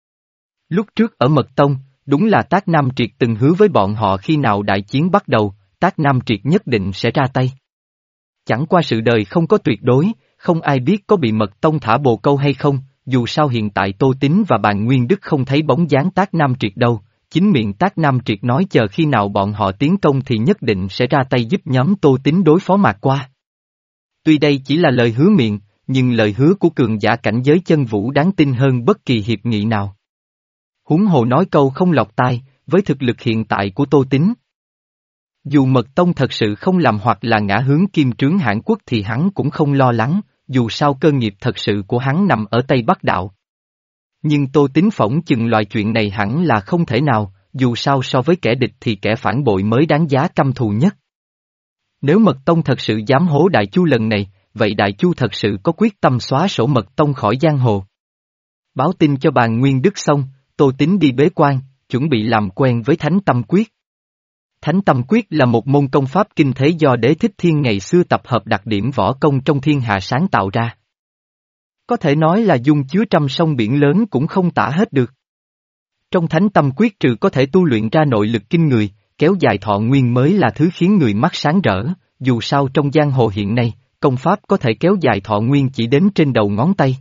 Lúc trước ở Mật Tông, đúng là Tác Nam Triệt từng hứa với bọn họ khi nào đại chiến bắt đầu, Tác Nam Triệt nhất định sẽ ra tay. Chẳng qua sự đời không có tuyệt đối, không ai biết có bị Mật Tông thả bồ câu hay không, dù sao hiện tại Tô Tín và Bàn Nguyên Đức không thấy bóng dáng Tác Nam Triệt đâu, chính miệng Tác Nam Triệt nói chờ khi nào bọn họ tiến công thì nhất định sẽ ra tay giúp nhóm Tô Tín đối phó Mạc Qua. Tuy đây chỉ là lời hứa miệng, nhưng lời hứa của cường giả cảnh giới chân vũ đáng tin hơn bất kỳ hiệp nghị nào. Huống hồ nói câu không lọt tai, với thực lực hiện tại của Tô Tín. Dù Mật Tông thật sự không làm hoặc là ngã hướng Kim Trướng Hãn Quốc thì hắn cũng không lo lắng, dù sao cơ nghiệp thật sự của hắn nằm ở Tây Bắc Đạo. Nhưng Tô Tín phỏng chừng loại chuyện này hẳn là không thể nào, dù sao so với kẻ địch thì kẻ phản bội mới đáng giá căm thù nhất. Nếu Mật Tông thật sự dám hố Đại Chu lần này, vậy Đại Chu thật sự có quyết tâm xóa sổ Mật Tông khỏi giang hồ. Báo tin cho Bàn Nguyên Đức xong, Tô Tín đi bế quan, chuẩn bị làm quen với Thánh Tâm Quyết. Thánh Tâm Quyết là một môn công pháp kinh thế do Đế Thích Thiên ngày xưa tập hợp đặc điểm võ công trong thiên hạ sáng tạo ra. Có thể nói là dung chứa trăm sông biển lớn cũng không tả hết được. Trong Thánh Tâm Quyết trừ có thể tu luyện ra nội lực kinh người, kéo dài thọ nguyên mới là thứ khiến người mắt sáng rỡ, dù sao trong giang hồ hiện nay, công pháp có thể kéo dài thọ nguyên chỉ đến trên đầu ngón tay.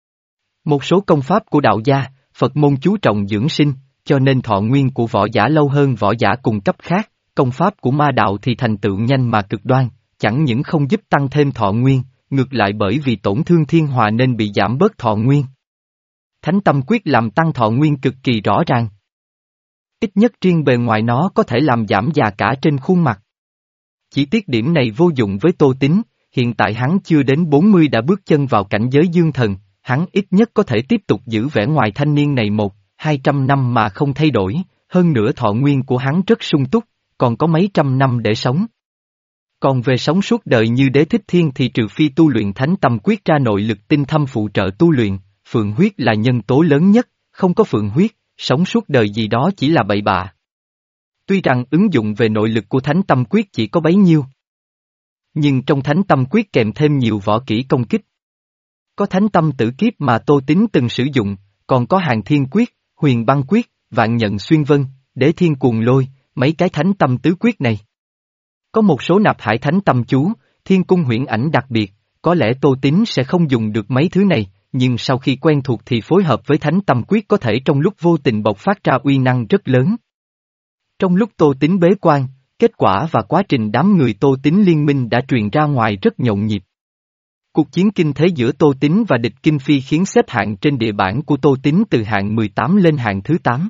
Một số công pháp của đạo gia, Phật môn chú trọng dưỡng sinh, cho nên thọ nguyên của võ giả lâu hơn võ giả cùng cấp khác, công pháp của ma đạo thì thành tựu nhanh mà cực đoan, chẳng những không giúp tăng thêm thọ nguyên, ngược lại bởi vì tổn thương thiên hòa nên bị giảm bớt thọ nguyên. Thánh tâm quyết làm tăng thọ nguyên cực kỳ rõ ràng. Ít nhất riêng bề ngoài nó có thể làm giảm già cả trên khuôn mặt. Chỉ tiếc điểm này vô dụng với Tô Tín, hiện tại hắn chưa đến bốn mươi đã bước chân vào cảnh giới dương thần, hắn ít nhất có thể tiếp tục giữ vẻ ngoài thanh niên này một, hai trăm năm mà không thay đổi, hơn nữa thọ nguyên của hắn rất sung túc, còn có mấy trăm năm để sống. Còn về sống suốt đời như Đế Thích Thiên thì trừ phi tu luyện thánh tâm quyết ra nội lực tinh thâm phụ trợ tu luyện, phượng huyết là nhân tố lớn nhất, không có phượng huyết, sống suốt đời gì đó chỉ là bậy bạ. Tuy rằng ứng dụng về nội lực của thánh tâm quyết chỉ có bấy nhiêu. Nhưng trong thánh tâm quyết kèm thêm nhiều võ kỹ công kích. Có thánh tâm tử kiếp mà Tô Tín từng sử dụng, còn có hàng thiên quyết, huyền băng quyết, vạn nhận xuyên vân, đế thiên cuồng lôi, mấy cái thánh tâm tứ quyết này. Có một số nạp hải thánh tâm chú, thiên cung huyễn ảnh đặc biệt, có lẽ Tô Tín sẽ không dùng được mấy thứ này, nhưng sau khi quen thuộc thì phối hợp với thánh tâm quyết có thể trong lúc vô tình bộc phát ra uy năng rất lớn. Trong lúc Tô Tín bế quan, kết quả và quá trình đám người Tô Tín liên minh đã truyền ra ngoài rất nhộn nhịp. Cuộc chiến kinh thế giữa Tô Tín và địch Kinh Phi khiến xếp hạng trên địa bản của Tô Tín từ hạng mười tám lên hạng thứ tám.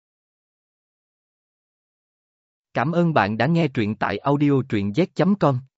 Cảm ơn bạn đã nghe truyện tại audio truyện z chấm com.